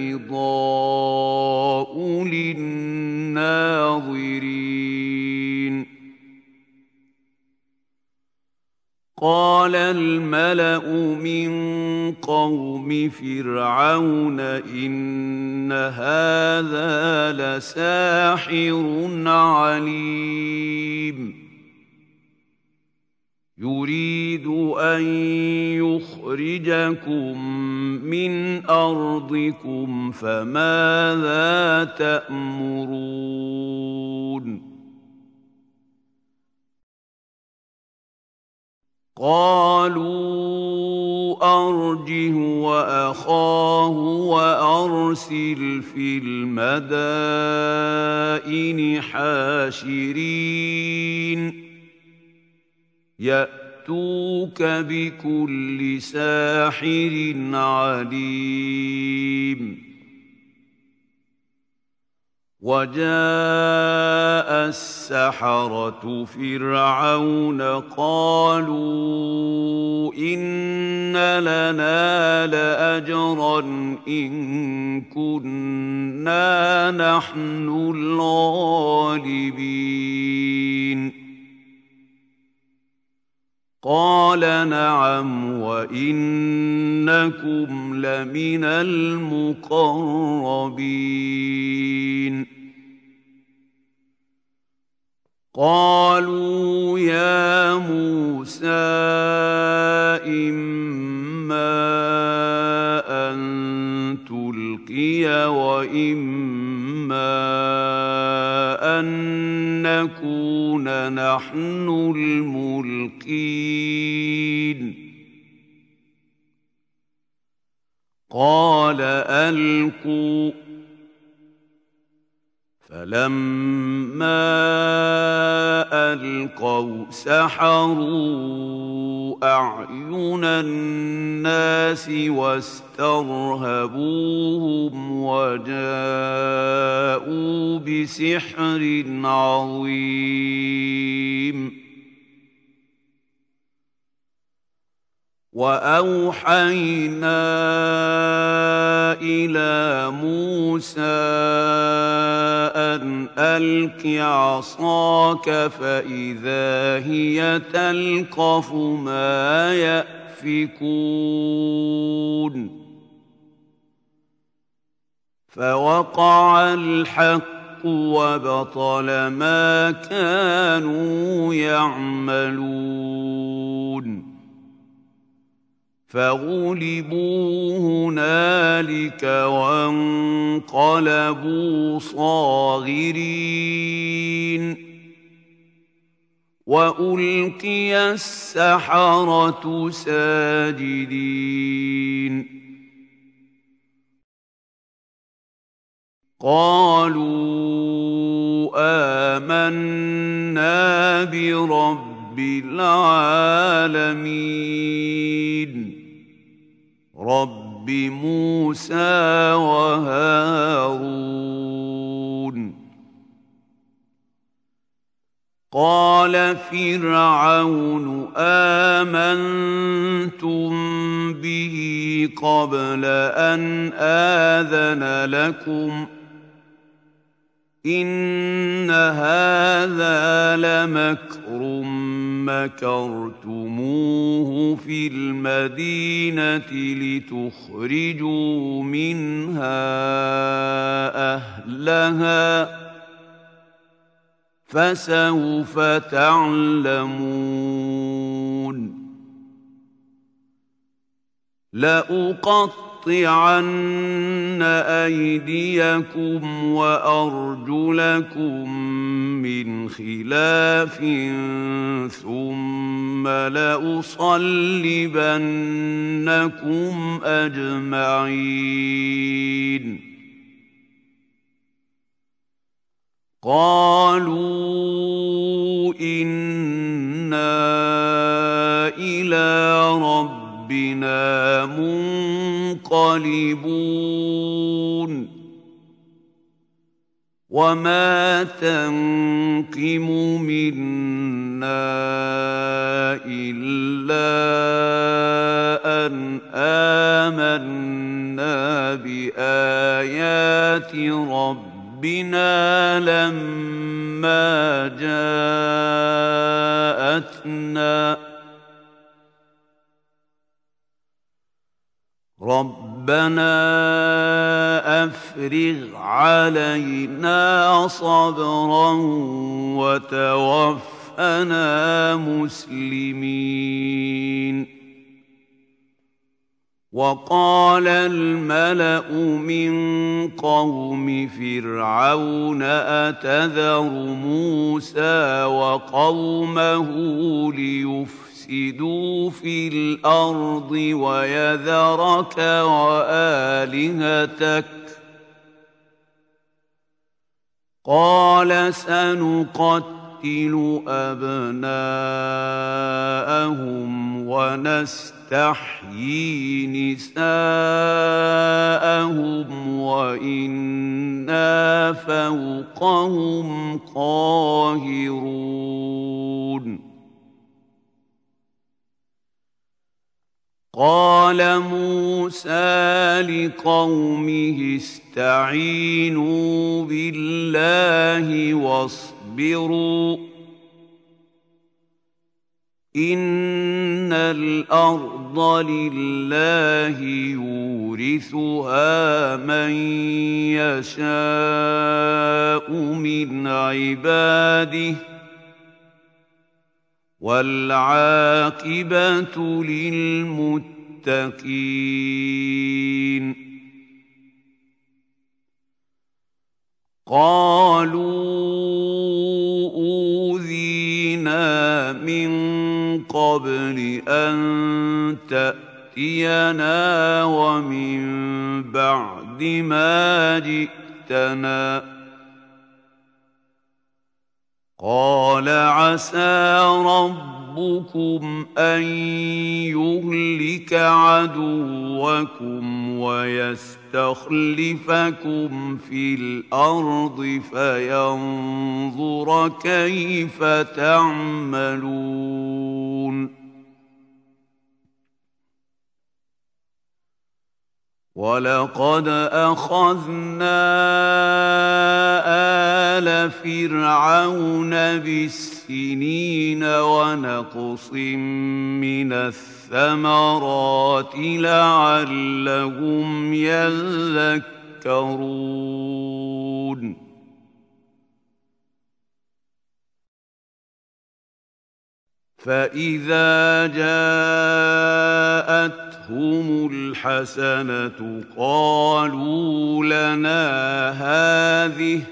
بيضاء للناظرين. قال الملأ من قوم فرعون إن هذا لساحر عليم يريد أن يخرجكم من أرضكم فماذا تأمرون؟ قالوا أرجه وأخاه وأرسل في المدائن حاشرين يأتوك بكل ساحر عليم. وجاء السحرة فرعون قالوا إن لنا لأجرا إن كنا نحن الغالبين. قال نعم وإنكم لمن المقربين. قالوا يا موسى إما أن تلقي وإما أن نكون نحن الملقين. قال ألقوا فلما ألقوا سحروا أعين الناس واسترهبوهم وجاءوا بسحر عظيم. وأوحينا إلى موسى أن ألق عصاك فإذا هي تلقف ما يأفكون. فوقع الحق وبطل ما كانوا يعملون فغلبوا هنالك وانقلبوا صاغرين وألقي السحرة ساجدين قالوا آمنا برب العالمين رب موسى وهارون قال فرعون آمنتم به قبل أن آذن لكم إن هذا لمكر مكرتموه في المدينة لتخرجوا منها أهلها فسوف تعلمون لأقطعن أيديكم وأرجلكم من خلاف ثم لأصلبنكم أجمعين قالوا إنا إلى ربنا منقلبون وما تنقم منا إلا أن آمنا بآيات ربنا ربنا لما جاءتنا ربنا أفرغ علينا صبرا وتوفنا مسلمين وقال الملأ من قوم فرعون أتذر موسى وقومه ليفسدوا في الأرض ويذرك وآلهتك قال سنقتل أبناءهم ونستحيي نساءهم وإنا فوقهم قاهرون قال موسى لقومه استعينوا بالله واصبروا إن الأرض لله يورثها من يشاء من عباده والعاقبة للمتقين قالوا أوذينا من قبل أن تأتينا ومن بعد ما جئتنا قال عسى ربكم أن يهلك عدوكم ويستخلفكم في الأرض فينظر كيف تعملون ولقد أخذنا آل فرعون بالسنين ونقص من الثمرات لعلهم يذكرون فإذا جاءتهم الحسنة قالوا لنا هذه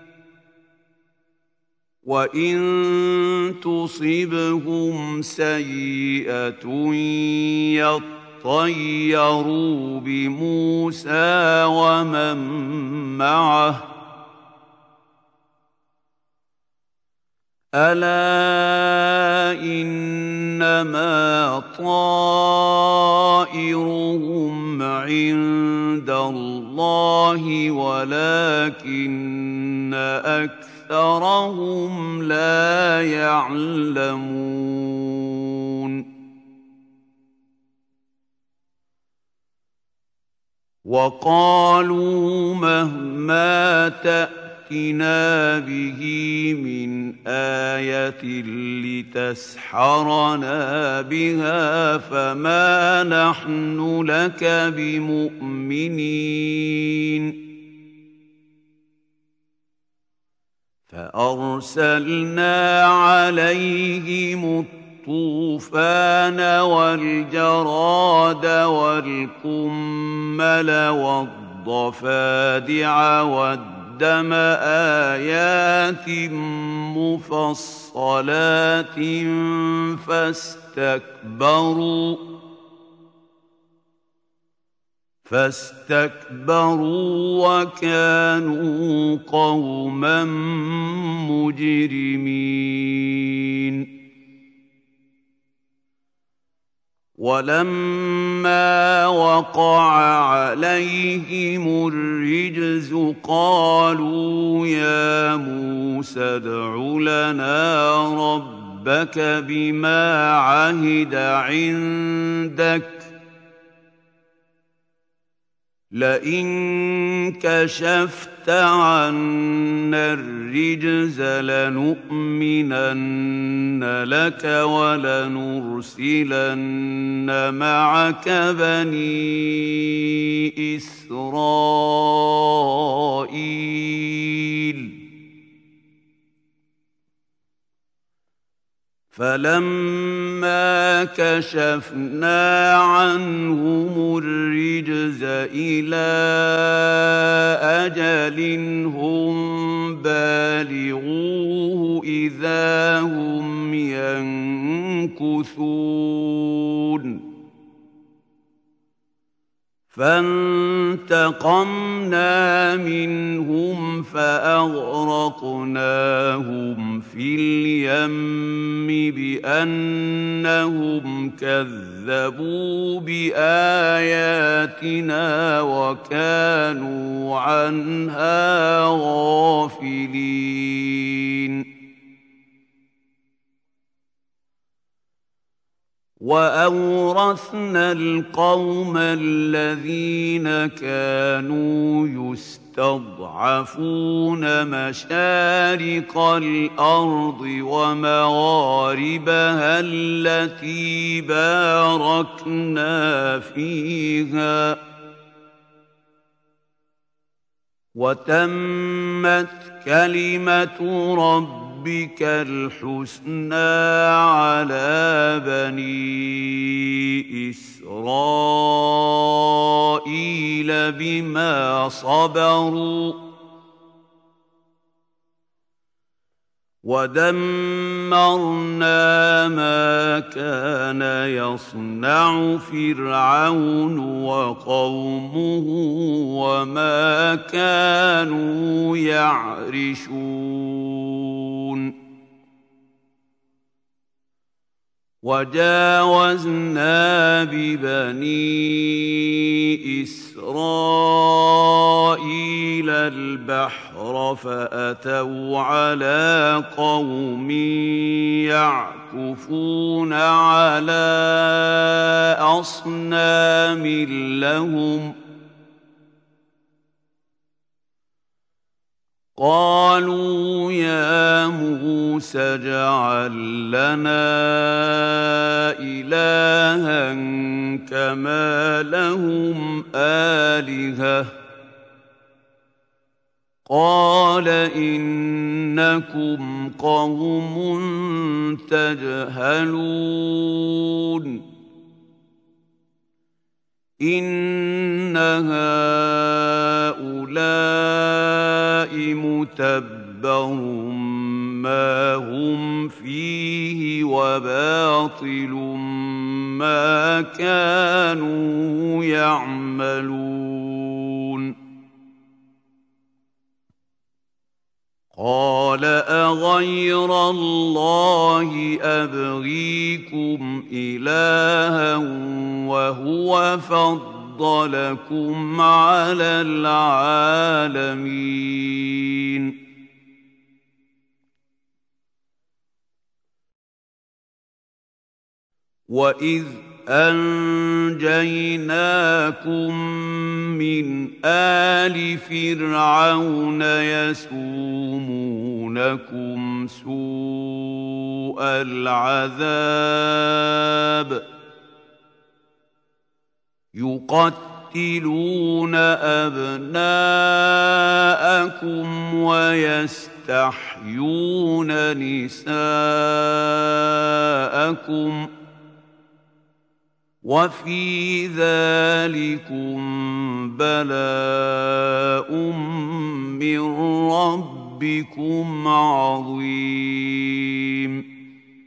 وإن تصبهم سيئة يطيروا بموسى ومن معه ألا إنما طائرهم عند الله ولكن أكثرهم لا يعلمون وقالوا مهما تأتنا به من آية لتسحرنا بها فما نحن لك بمؤمنين فأرسلنا عليهم الطوفان والجراد والقمل والضفادع والدم قدم آيات مفصلات فاستكبروا فاستكبروا وكانوا قوما مجرمين ولما وقع عليهم الرجز قالوا يا موسى ادع لنا ربك بما عهد عندك لئن كشفت عنا الرجز لنؤمنن لك ولنرسلن معك بني إسرائيل فلما كشفنا عنهم الرجز إلى أجل هم بالغوه إذا هم ينكثون فانتقمنا منهم فأغرقناهم في اليم بأنهم كذبوا بآياتنا وكانوا عنها غافلين وأورثنا القوم الذين كانوا يستضعفون مشارق الأرض ومغاربها التي باركنا فيها وتمت كلمة ربك ربك الحسنى على بني إسرائيل بما صبروا ودمرنا ما كان يصنع فرعون وقومه وما كانوا يعرشون وجاوزنا ببني إسرائيل البحر فأتوا على قوم يعكفون على أصنام لهم قالوا يا موسى اجعل لنا إلها كما لهم آلهة قال إنكم قوم تجهلون إن هؤلاء متبر ما هم فيه وباطل ما كانوا يعملون قال أغير الله أبغيكم إلها وهو فضلكم على العالمين وإذ أنجيناكم من آل فرعون يسومونكم سوء العذاب يقتلون أبناءكم ويستحيون نساءكم وفي ذلكم بلاء من ربكم عظيم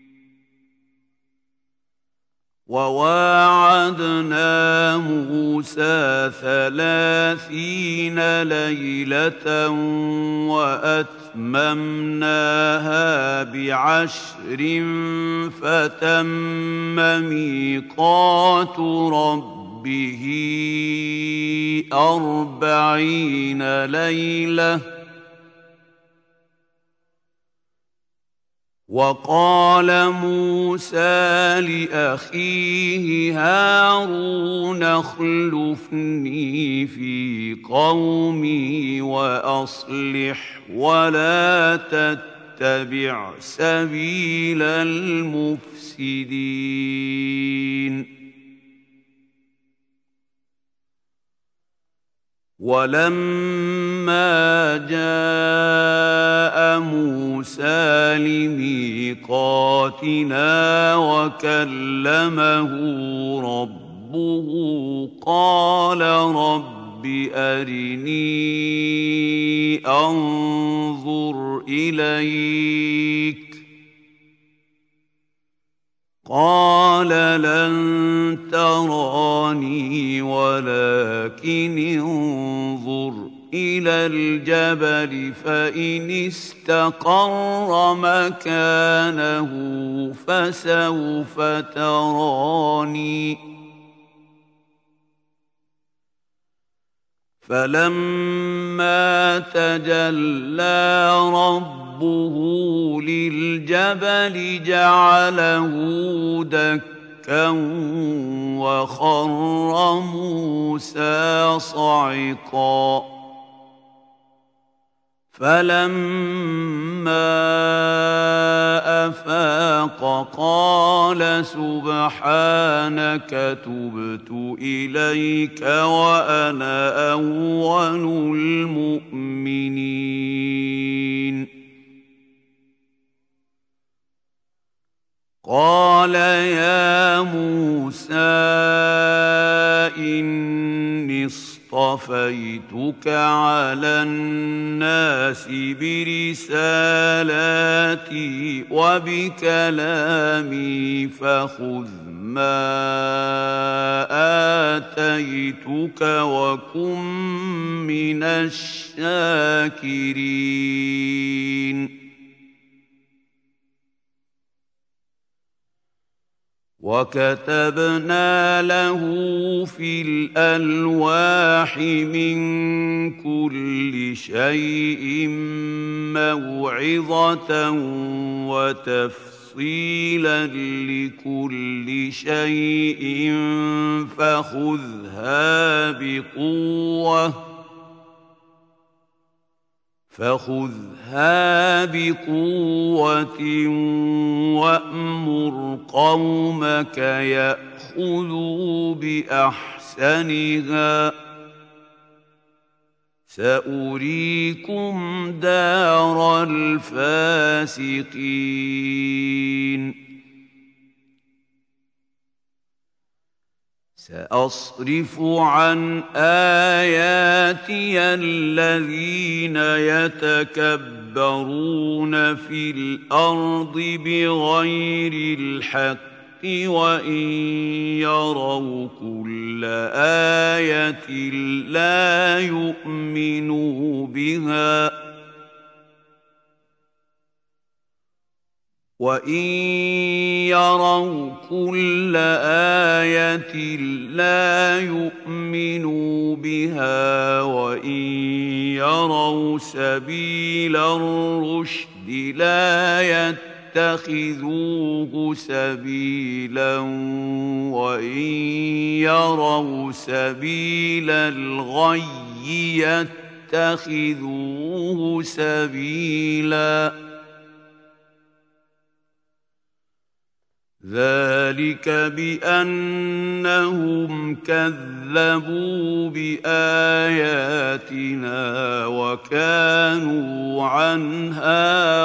وواعدنا موسى ثلاثين ليلة وأتممناها بعشر فتم ميقات ربه أربعين ليلة وقال موسى لأخيه هارون اخلفني في قومي وأصلح ولا تتبع سبيل المفسدين ولما جاء موسى لميقاتنا وكلمه ربه قال رب أرني أنظر إليك قال لن تراني ولكن انظر إلى الجبل فإن استقر مكانه فسوف تراني فلما تجلى ربه للجبل جعله دكا وخر موسى صعقا فلما أفاق قال سبحانك تبت إليك وأنا أول المؤمنين قال يا موسى إني اصطفيتك على الناس برسالاتي وبكلامي فخذ ما آتيتك وكن من الشاكرين وكتبنا له في الألواح من كل شيء موعظة وتفصيلا لكل شيء فخذها بقوة فخذها بقوة وأمر قومك يأخذوا بأحسنها سأريكم دار الفاسقين سأصرف عن آياتي الذين يتكبرون في الأرض بغير الحق وإن يروا كل آية لا يؤمنوا بها وإن يروا كل آية لا يؤمنوا بها وإن يروا سبيل الرشد لا يتخذوه سبيلا وإن يروا سبيل الغي يتخذوه سبيلا ذلك بأنهم كذبوا بآياتنا وكانوا عنها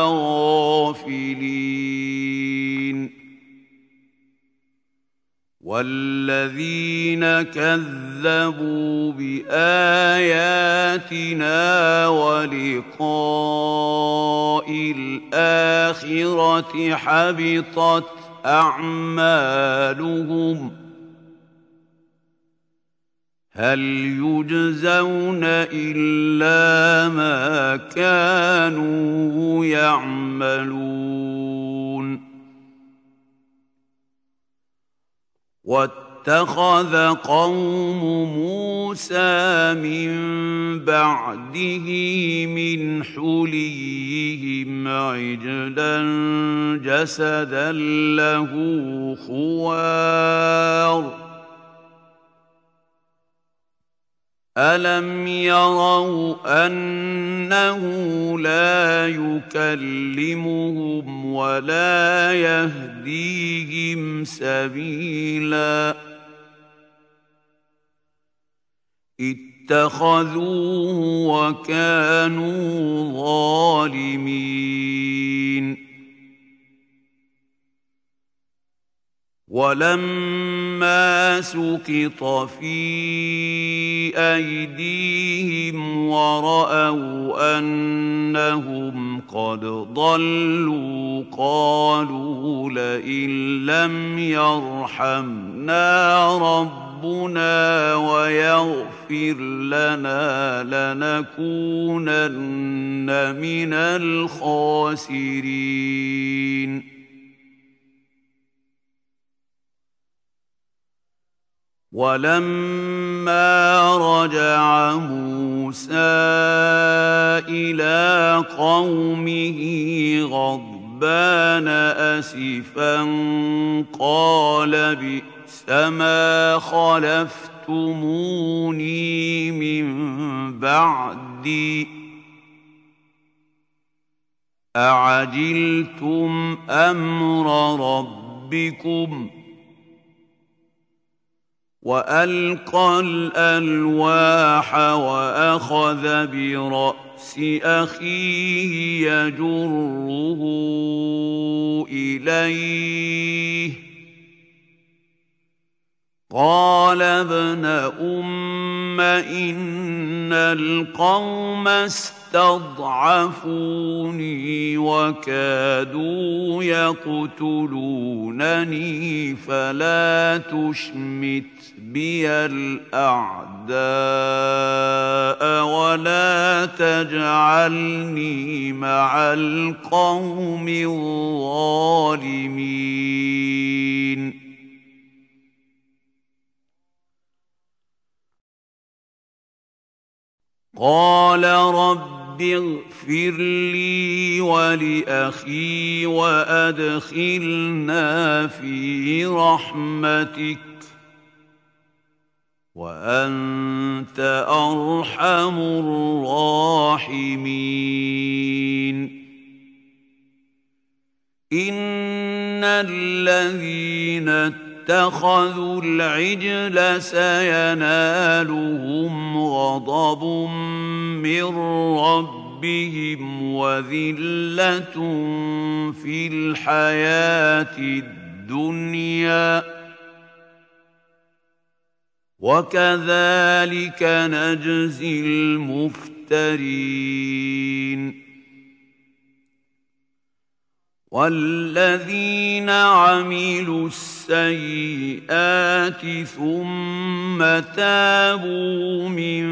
غافلين والذين كذبوا بآياتنا ولقاء الآخرة حبطت أعمالهم هل يجزون إلا ما كانوا يعملون واتخذ قوم موسى من بعده من حليهم عجلا جسدا له خوار ألم يروا أنه لا يكلمهم ولا يهديهم سبيلا اتخذوه وكانوا ظالمين ولما سقط في أيديهم ورأوا أنهم قد ضلوا قالوا لئن لم يرحمنا ربنا ويغفر لنا لنكونن من الخاسرين ولما رجع موسى إلى قومه غضبان أسفا قال بئس ما خلفتموني من بعدي أعجلتم أمر ربكم وألقى الألواح وأخذ برأس أخيه يجره إليه قال ابن أم إن القوم استضعفوني وكادوا يقتلونني فلا تشمت بي الأعداء ولا تجعلني مع القوم الظالمين قال رب اغفر لي ولأخي وأدخلنا في رحمتك وأنت أرحم الراحمين إن الذين اتخذوا العجل سينالهم غضب من ربهم وذلة في الحياة الدنيا وكذلك نجزي المفترين والذين عملوا السيئات ثم تابوا من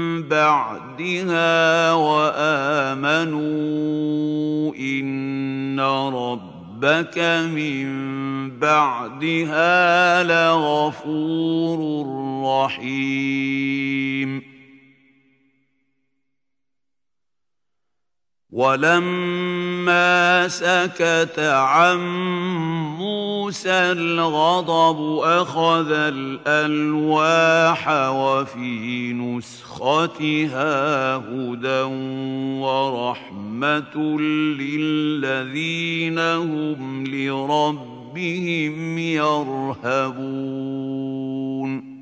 بعدها وآمنوا إن ربك من بعدها لغفور رحيم ولما سكت عن موسى الغضب أخذ الألواح وفي نسختها هدى ورحمة للذين هم لربهم يرهبون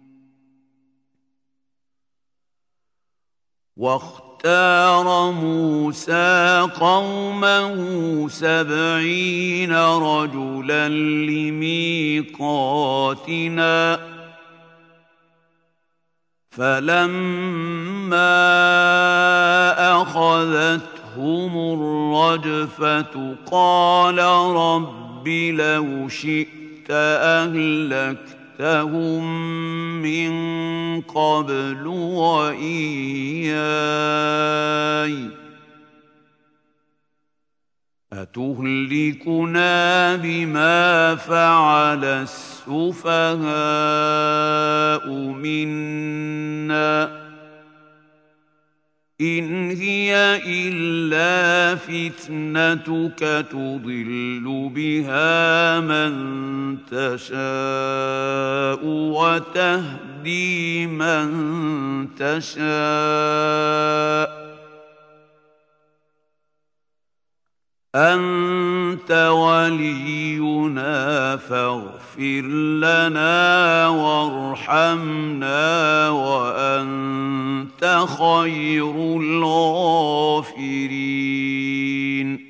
واختار موسى قومه سبعين رجلا لميقاتنا فلما أخذتهم الرجفة قال رب لو شئت أهلكت أهلكتهم من قبل وإياي أتهلكنا بما فعل السفهاء منا إن هي إلا فتنتك تضل بها من تشاء وتهدي من تشاء أنت ولينا فاغفر لنا وارحمنا وأنت خير الغافرين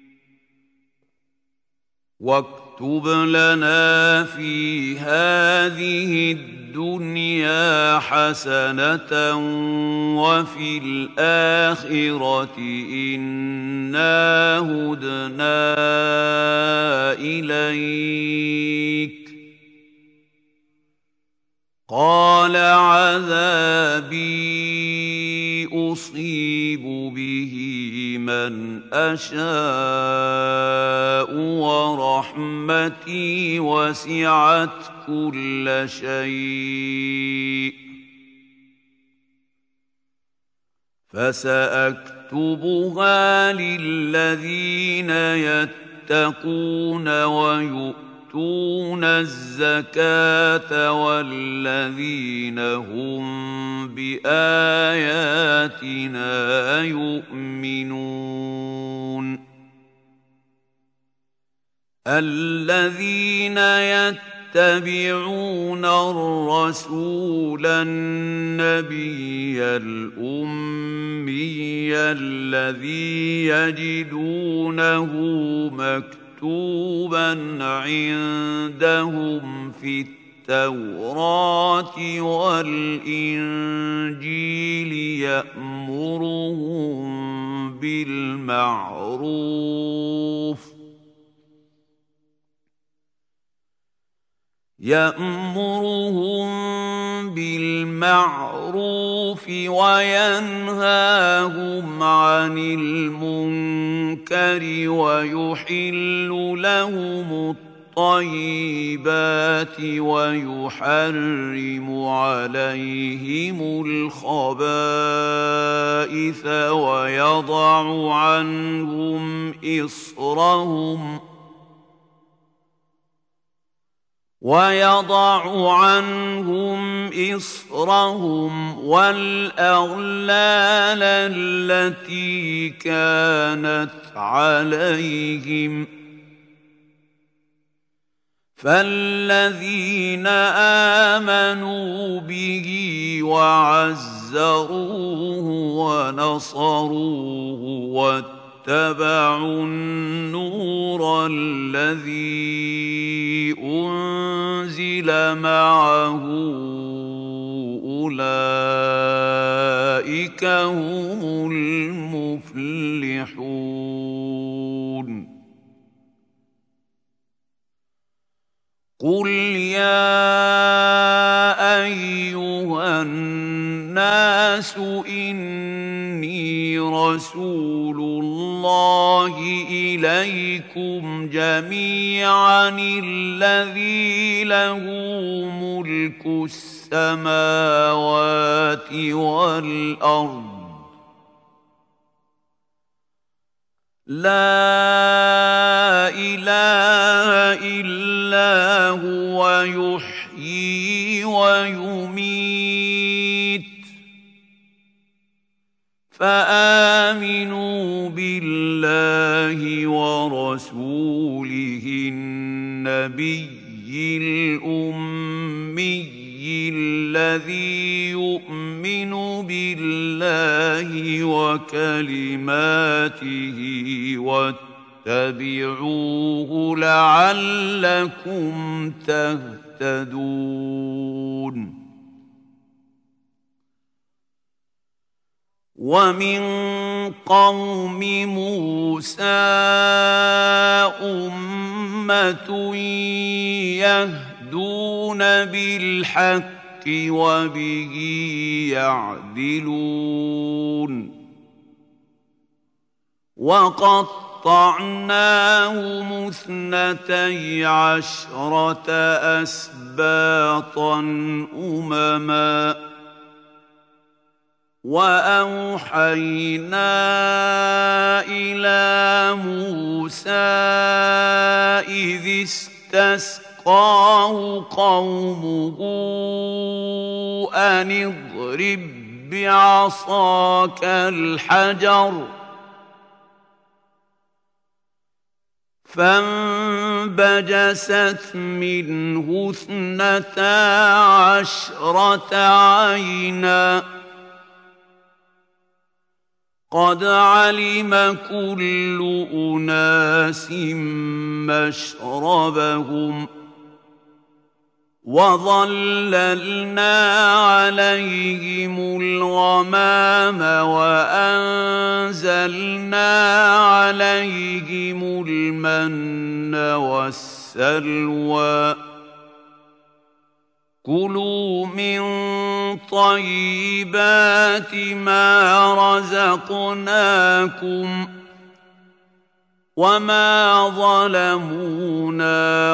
واكتب لنا في هذه الدنيا حسنة وفي الآخرة إنا هدنا إليك قال عذابي أصيب به من أشاء ورحمتي وسعت كل شيء فسأكتبها للذين يتقون ويؤتون الزكاة والذين هم بآياتنا يؤمنون الذين يتبعون الرسول النبي الأمي الذي يجدونه مكتوبا عندهم في التوراة والإنجيل يأمرهم بالمعروف يأمرهم بالمعروف وينهاهم عن المنكر ويحل لهم الطيبات ويحرم عليهم الخبائث ويضع عنهم إصرهم ويضع عنهم إصرهم والأغلال التي كانت عليهم فالذين آمنوا به وعزروه ونصروه واتبعوا النور الذي أنزل معه أولئك هم المفلحون. قل يا أيها الناس إني رسول الله إليكم جميعا الذي له ملك السماوات والأرض لا إله إلا هو يحيي ويميت فآمنوا بالله ورسوله النبي الأمي الذي يؤمن بالله وكلماته واتبعوه لعلكم تهتدون. ومن قوم موسى أمة يهدون بالحق وبه يعدلون. وقطعناهم اثنتي عشرة أسباطا أمما وأوحينا إلى موسى إذ استسقاه قومه أن اضرب بعصاك الحجر فانبجست منه اثنتا عشرة عينا قد علم كل أناس مشربهم وظللنا عليهم الغمام وأنزلنا عليهم المن والسلوى كلوا من طيبات ما رزقناكم وما ظلمونا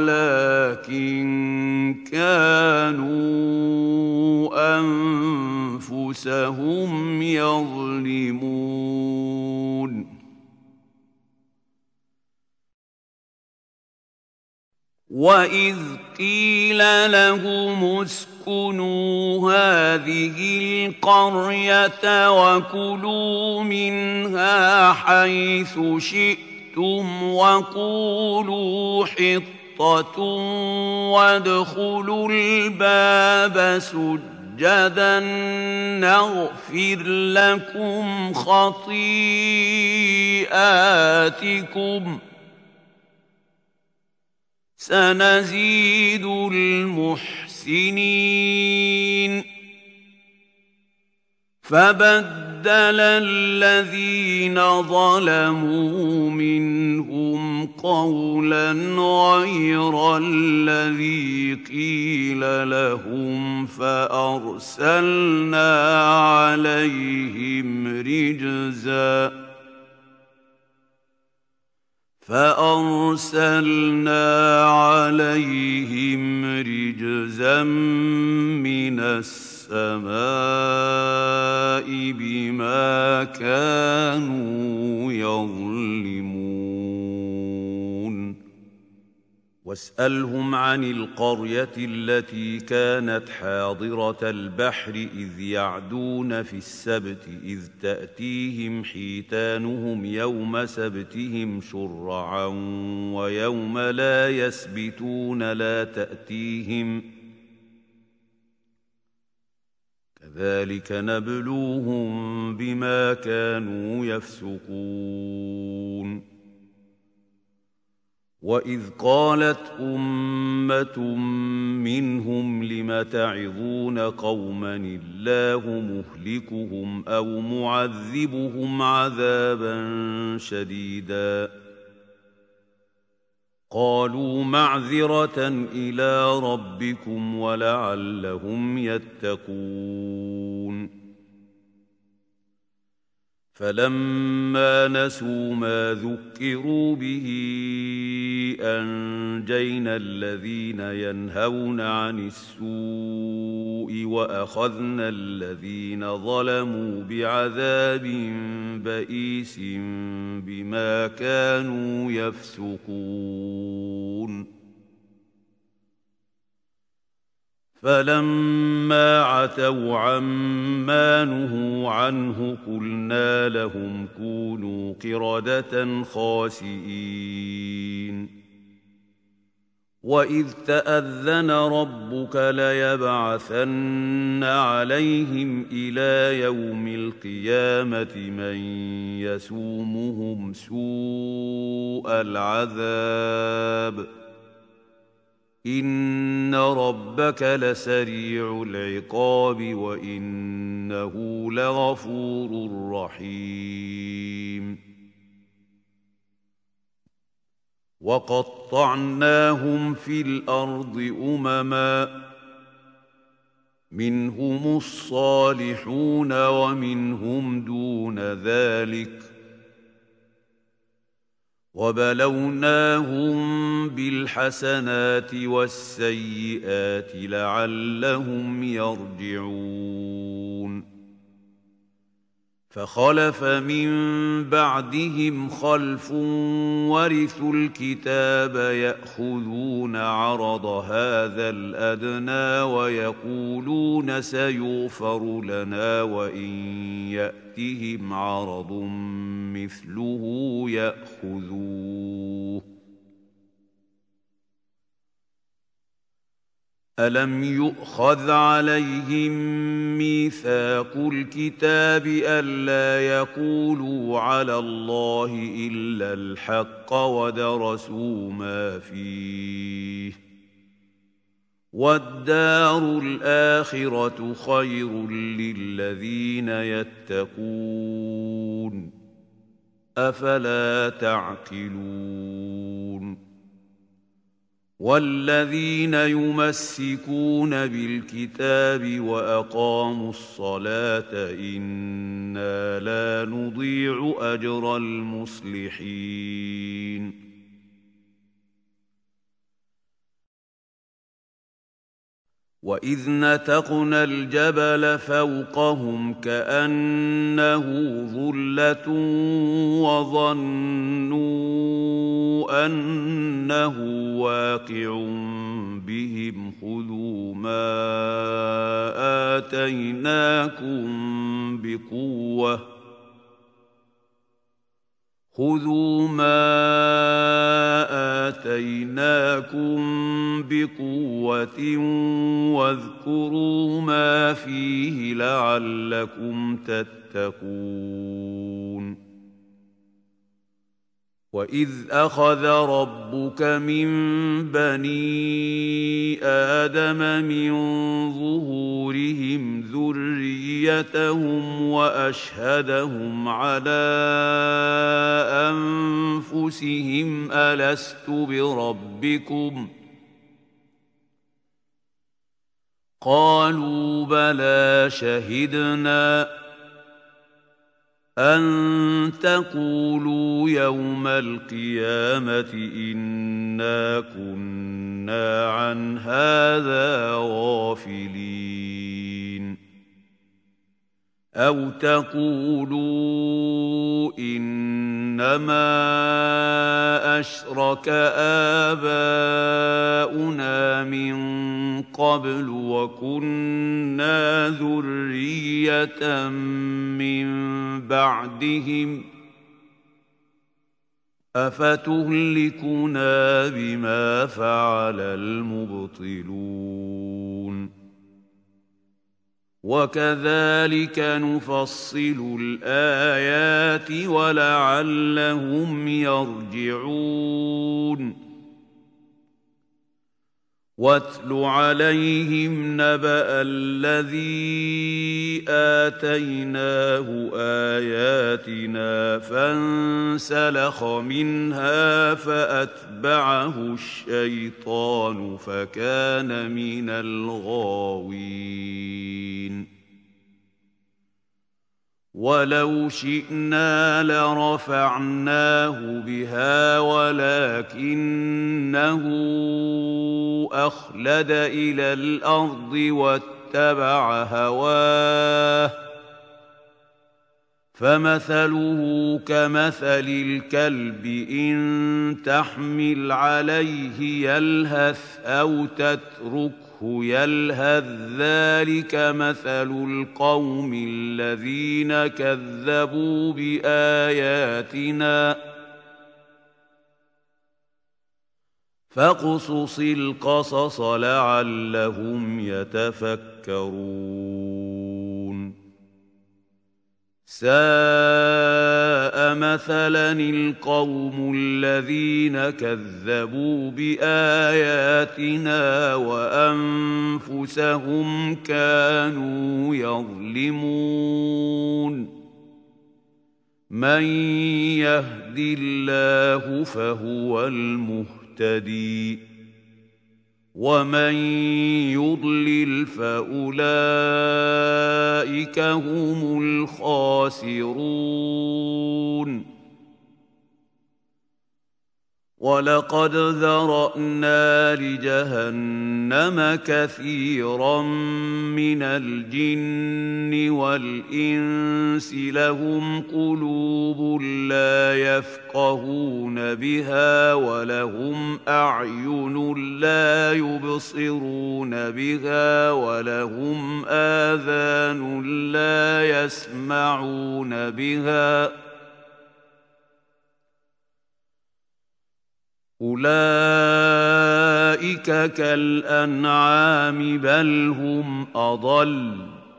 ولكن كانوا أنفسهم يظلمون. وإذ قيل لهم اسكنوا هذه القرية وكلوا منها حيث شئتم وقولوا حطة وادخلوا الباب سجدا نغفر لكم خطيئاتكم سنزيد المحسنين. فبدل الذين ظلموا منهم قولا غير الذي قيل لهم فأرسلنا عليهم رجزا فأرسلنا عليهم رجزا من السماء بما كانوا يظلمون. واسألهم عن القرية التي كانت حاضرة البحر إذ يعدون في السبت إذ تأتيهم حيتانهم يوم سبتهم شرعا ويوم لا يسبتون لا تأتيهم كذلك نبلوهم بما كانوا يفسقون. وإذ قالت أمة منهم لم تعظون قوما الله مهلكهم أو معذبهم عذابا شديدا قالوا معذرة إلى ربكم ولعلهم يتقون. فلما نسوا ما ذكروا به أنجينا الذين ينهون عن السوء وأخذنا الذين ظلموا بعذاب بئيس بما كانوا يفسقون. فلما عتوا عما نهوا عنه قلنا لهم كونوا قردة خاسئين. وإذ تأذن ربك ليبعثن عليهم إلى يوم القيامة من يسومهم سوء العذاب إن ربك لسريع العقاب وإنه لغفور رحيم. وقطعناهم في الأرض أمما منهم الصالحون ومنهم دون ذلك وبلوناهم بالحسنات والسيئات لعلهم يرجعون. فخلف من بعدهم خلف ورثوا الكتاب يأخذون عرض هذا الأدنى ويقولون سيغفر لنا وإن يأتهم عرض مثله يأخذوه. ألم يؤخذ عليهم ميثاق الكتاب ألا يقولوا على الله إلا الحق ودرسوا ما فيه والدار الآخرة خير للذين يتقون أفلا تعقلون. والذين يمسكون بالكتاب وأقاموا الصلاة إنا لا نضيع أجر المصلحين. وإذ نتقنا الجبل فوقهم كأنه ظلة وظنوا أنه واقع بهم خذوا ما آتيناكم بقوة خذوا ما آتيناكم بقوة واذكروا ما فيه لعلكم تتقون. وإذ أخذ ربك من بني آدم من ظهورهم ذريتهم وأشهدهم على أنفسهم ألست بربكم قالوا بلى شهدنا أن تقولوا يوم القيامة إنا كنا عن هذا غافلين. أَوْ تَقُولُوا إِنَّمَا أَشْرَكَ آبَاؤُنَا مِن قَبْلُ وَكُنَّا ذُرِّيَّةً مِّن بَعْدِهِمْ ۖ أَفَتُهْلِكُنَا بِمَا فَعَلَ الْمُبْطِلُونَ وَكَذَلِكَ نُفَصِّلُ الْآيَاتِ وَلَعَلَّهُمْ يَرْجِعُونَ وَاتْلُ عَلَيْهِمْ نَبَأَ الَّذِي آتَيْنَاهُ آيَاتِنَا فَانسَلَخَ مِنْهَا فَأَتْبَعَهُ الشَّيْطَانُ فَكَانَ مِنَ الْغَاوِينَ وَلَوْ شِئْنَا لَرَفَعْنَاهُ بِهَا وَلَكِنَّهُ أَخْلَدَ إِلَى الْأَرْضِ وَاتَّبَعَ هَوَاهُ فَمَثَلُهُ كَمَثَلِ الْكَلْبِ إِن تَحْمِلْ عَلَيْهِ يَلْهَثْ أَوْ تَتْرُكْهُ يَلْهَثْ ذَلِكَ مَثَلُ الْقَوْمِ الَّذِينَ كَذَّبُوا بِآيَاتِنَا فَاقْصُصِ الْقَصَصَ لَعَلَّهُمْ يَتَفَكَّرُونَ سَاءَ مَثَلًا الْقَوْمُ الَّذِينَ كَذَّبُوا بِآيَاتِنَا وَأَنفُسَهُمْ كَانُوا يَظْلِمُونَ مَن يَهْدِ اللَّهُ فَهُوَ الْمُهْتَدِي وَمَن يُضْلِلْ فَأُولَئِكَ هُمُ الْخَاسِرُونَ وَلَقَدْ ذَرَأْنَا لِجَهَنَّمَ كَثِيرًا مِنَ الْجِنِّ وَالْإِنسِ لَهُمْ قُلُوبٌ لَّا يَفْقَهُونَ بِهَا وَلَهُمْ أَعْيُنٌ لَّا يُبْصِرُونَ بِهَا وَلَهُمْ آذَانٌ لَّا يَسْمَعُونَ بِهَا أُولَئِكَ كَالْأَنْعَامِ بَلْ هُمْ أَضَلُّ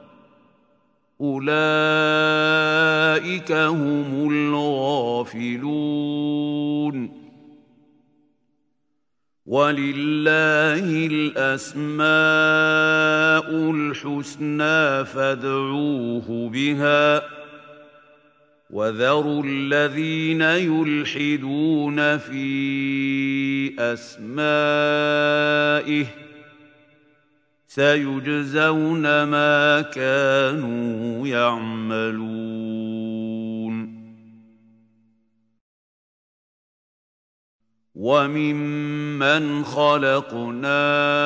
أُولَئِكَ هُمُ الْغَافِلُونَ وَلِلَّهِ الْأَسْمَاءُ الْحُسْنَىٰ فَادْعُوهُ بِهَا وَذَرُوا الَّذِينَ يُلْحِدُونَ فِي أَسْمَائِهِ سَيُجْزَوْنَ مَا كَانُوا يَعْمَلُونَ وَمِمَّنْ خَلَقْنَا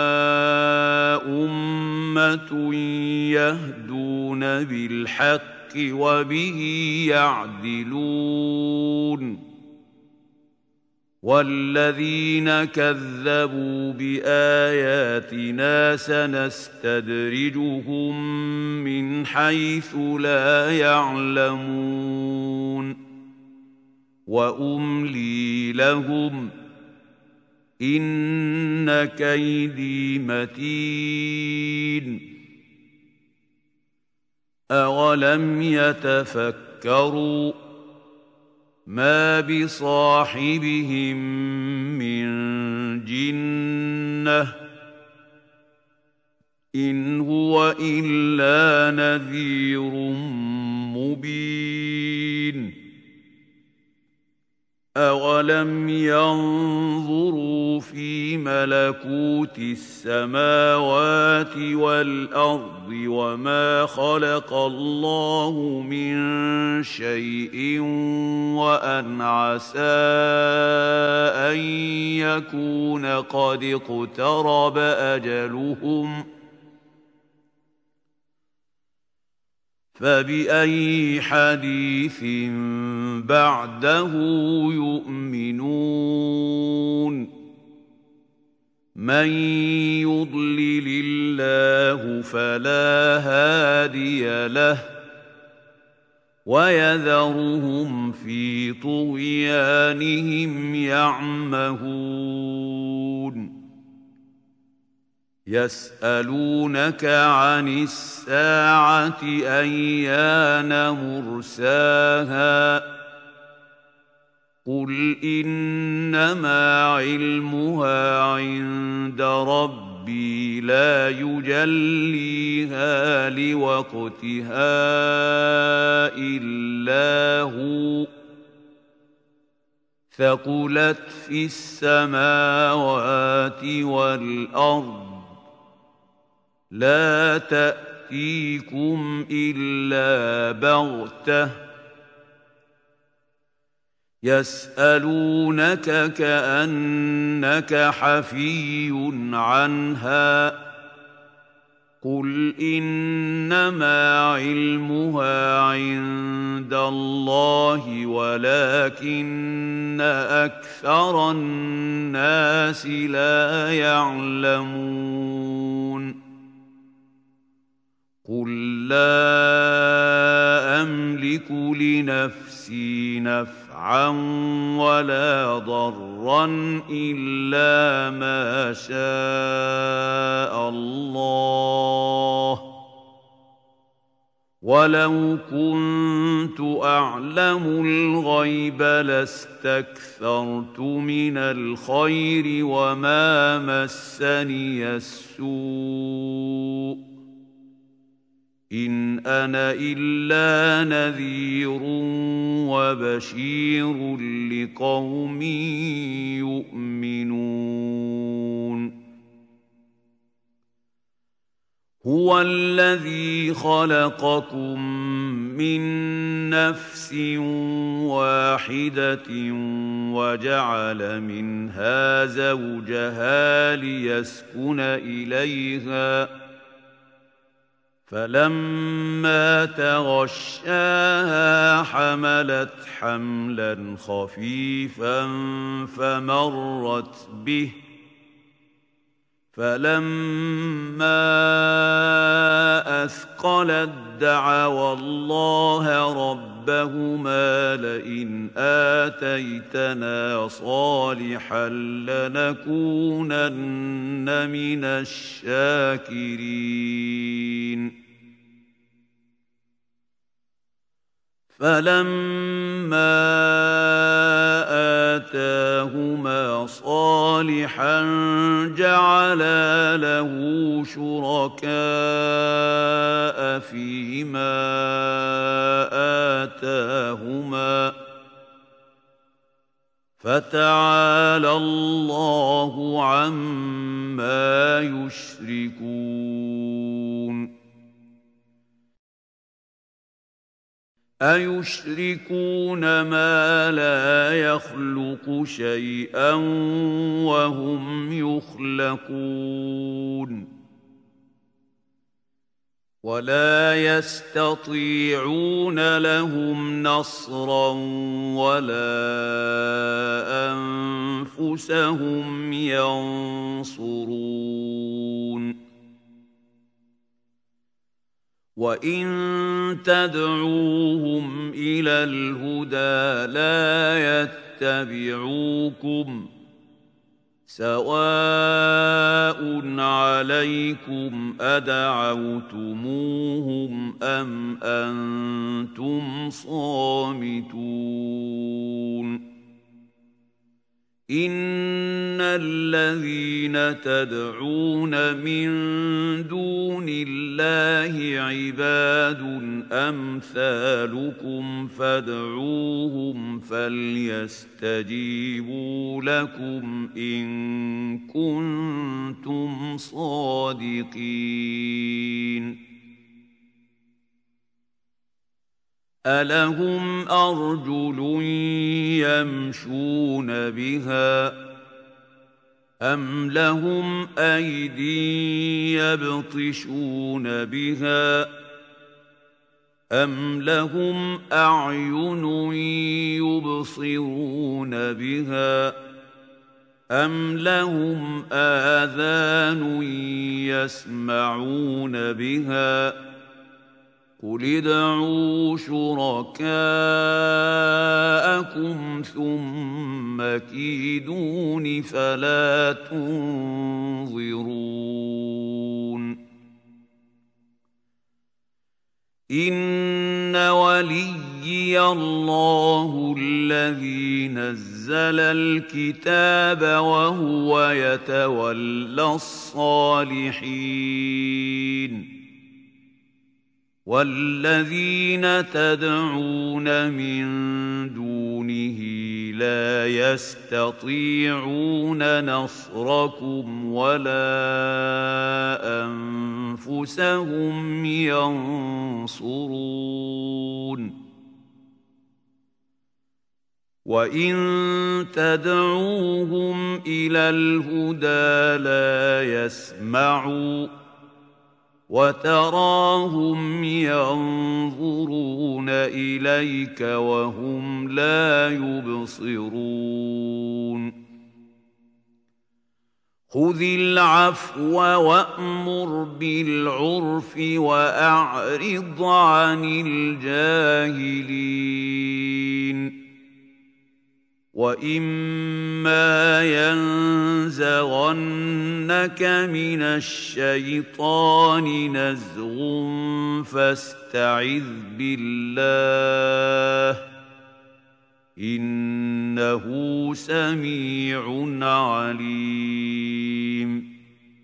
أُمَّةٌ يَهْدُونَ بِالْحَقِّ وَبِهِ يَعْدِلُونَ وَالَّذِينَ كَذَّبُوا بِآيَاتِنَا سَنَسْتَدْرِجُهُم مِّنْ حَيْثُ لَا يَعْلَمُونَ وَأُمْلِي لَهُمْ إِنَّ كَيْدِي مَتِينٌ أَوَلَمْ يَتَفَكَّرُوا مَا بِصَاحِبِهِم مِّن جِنَّةٍ إِنْ هُوَ إِلَّا نَذِيرٌ مُّبِينٌ أَوَلَمْ يَنظُرُوا فِي مَلَكُوتِ السَّمَاوَاتِ وَالْأَرْضِ وَمَا خَلَقَ اللَّهُ مِن شَيْءٍ وَأَنْ عَسَىٰ أَن يَكُونَ قَدِ اقْتَرَبَ أَجَلُهُمْ فبأي حديث بعده يؤمنون من يضلل الله فلا هادي له ويذرهم في طغيانهم يعمهون يسألونك عن الساعة أيان مرساها قل إنما علمها عند ربي لا يجليها لوقتها إلا هو ثقلت في السماوات والأرض لا تأتيكم إلا بغتة يسألونك كأنك حفي عنها قل إنما علمها عند الله ولكن أكثر الناس لا يعلمون قل لا أملك لنفسي نفعا ولا ضرا إلا ما شاء الله ولو كنت أعلم الغيب لاستكثرت من الخير وما مسني السوء إن أنا إلا نذير وبشير لقوم يؤمنون هو الذي خلقكم من نفس واحدة وجعل منها زوجها ليسكن إليها فلما تغشاها حملت حملا خفيفا فمرت به فلما أثقلت دعوا الله ربهما لئن آتيتنا صالحا لنكونن من الشاكرين فلما آتاهما صالحا جعلا له شركاء فيما آتاهما فتعالى الله عما يشركون أيشركون ما لا يخلق شيئا وهم يخلقون ولا يستطيعون لهم نصرا ولا أنفسهم ينصرون وإن تدعوهم إلى الهدى لا يتبعوكم سواء عليكم أدعوتموهم أم أنتم صامتون إن الذين تدعون من دون الله عباد أمثالكم فادعوهم فليستجيبوا لكم إن كنتم صادقين ألهم أرجل يمشون بها أم لهم أيدي يبطشون بها أَمْ لَهُمْ أَعْيُنٌ يُبْصِرُونَ بِهَا أَمْ لَهُمْ آذَانٌ يَسْمَعُونَ بِهَا قُلِ ادْعُوا شُرَكَاءَكُمْ ثُمَّ كِيدُونِ فَلَا تُنظِرُونِ إِنَّ وَلِيِّيَ اللَّهُ الَّذِي نَزَّلَ الْكِتَابَ وَهُوَ يَتَوَلَّى الصَّالِحِينَ وَالَّذِينَ تَدْعُونَ مِن دُونِهِ لَا يَسْتَطِيعُونَ نَصْرَكُمْ وَلَا أَنفُسَهُمْ يَنصُرُونَ وَإِن تَدْعُوهُمْ إِلَى الْهُدَىٰ لَا يَسْمَعُوا وَتَرَاهُمْ يَنظُرُونَ إِلَيْكَ وَهُمْ لَا يُبْصِرُونَ خُذِ الْعَفْوَ وَأْمُرْ بِالْعُرْفِ وَأَعْرِضْ عَنِ الْجَاهِلِينَ وَإِمَّا يَنزَغَنَّكَ مِنَ الشَّيْطَانِ نَزْغٌ فَاسْتَعِذْ بِاللَّهِ إِنَّهُ سَمِيعٌ عَلِيمٌ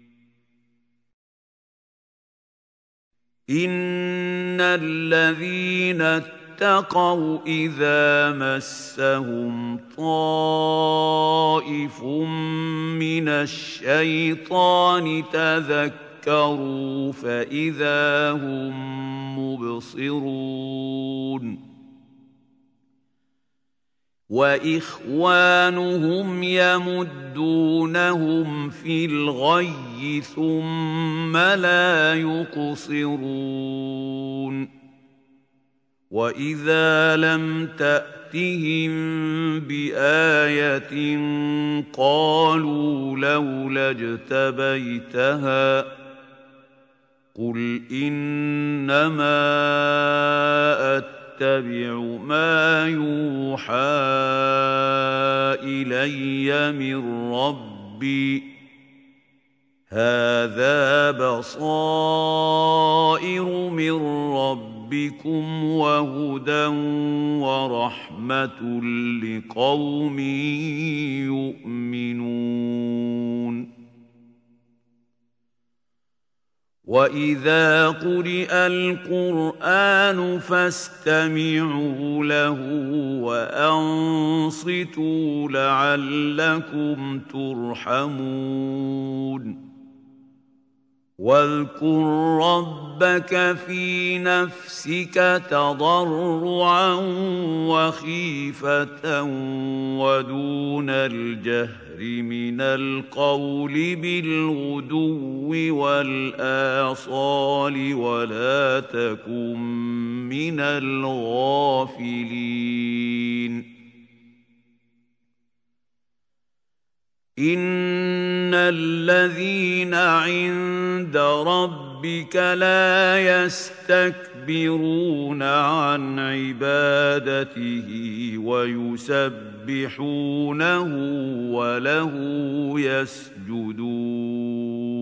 إِنَّ الَّذِينَ اتَّقَوْا إِذَا مَسَّهُمْ طَائِفٌ مِّنَ الشَّيْطَانِ تَذَكَّرُوا فَإِذَا هُم مُّبْصِرُونَ وَإِخْوَانُهُمْ يَمُدُّونَهُمْ فِي الْغَيِّ ثُمَّ لَا يُقْصِرُونَ وَإِذَا لَمْ تَأْتِهِم بِآيَةٍ قَالُوا لَوْلَا اجْتَبَيْتَهَا قُلْ إِنَّمَا أَتَّبِعُ مَا يُوحَىٰ إِلَيَّ مِن رَّبِّي هَٰذَا بَصَائِرُ مِن رَّبِّكُمْ وَهُدًى وَرَحْمَةٌ لِّقَوْمٍ يُؤْمِنُونَ وَإِذَا قُرِئَ الْقُرْآنُ فَاسْتَمِعُوا لَهُ وَأَنصِتُوا لَعَلَّكُمْ تُرْحَمُونَ وَاذْكُر رَّبَّكَ فِي نَفْسِكَ تَضَرُّعًا وَخِيفَةً وَدُونَ الْجَهْرِ مِنَ الْقَوْلِ بِالْغُدُوِّ وَالْآصَالِ وَلَا تَكُن مِّنَ الْغَافِلِينَ إِنَّ الَّذِينَ عِندَ رَبِّكَ لَا يَسْتَكْبِرُونَ عَنْ عِبَادَتِهِ وَيُسَبِّحُونَهُ وَلَهُ يَسْجُدُونَ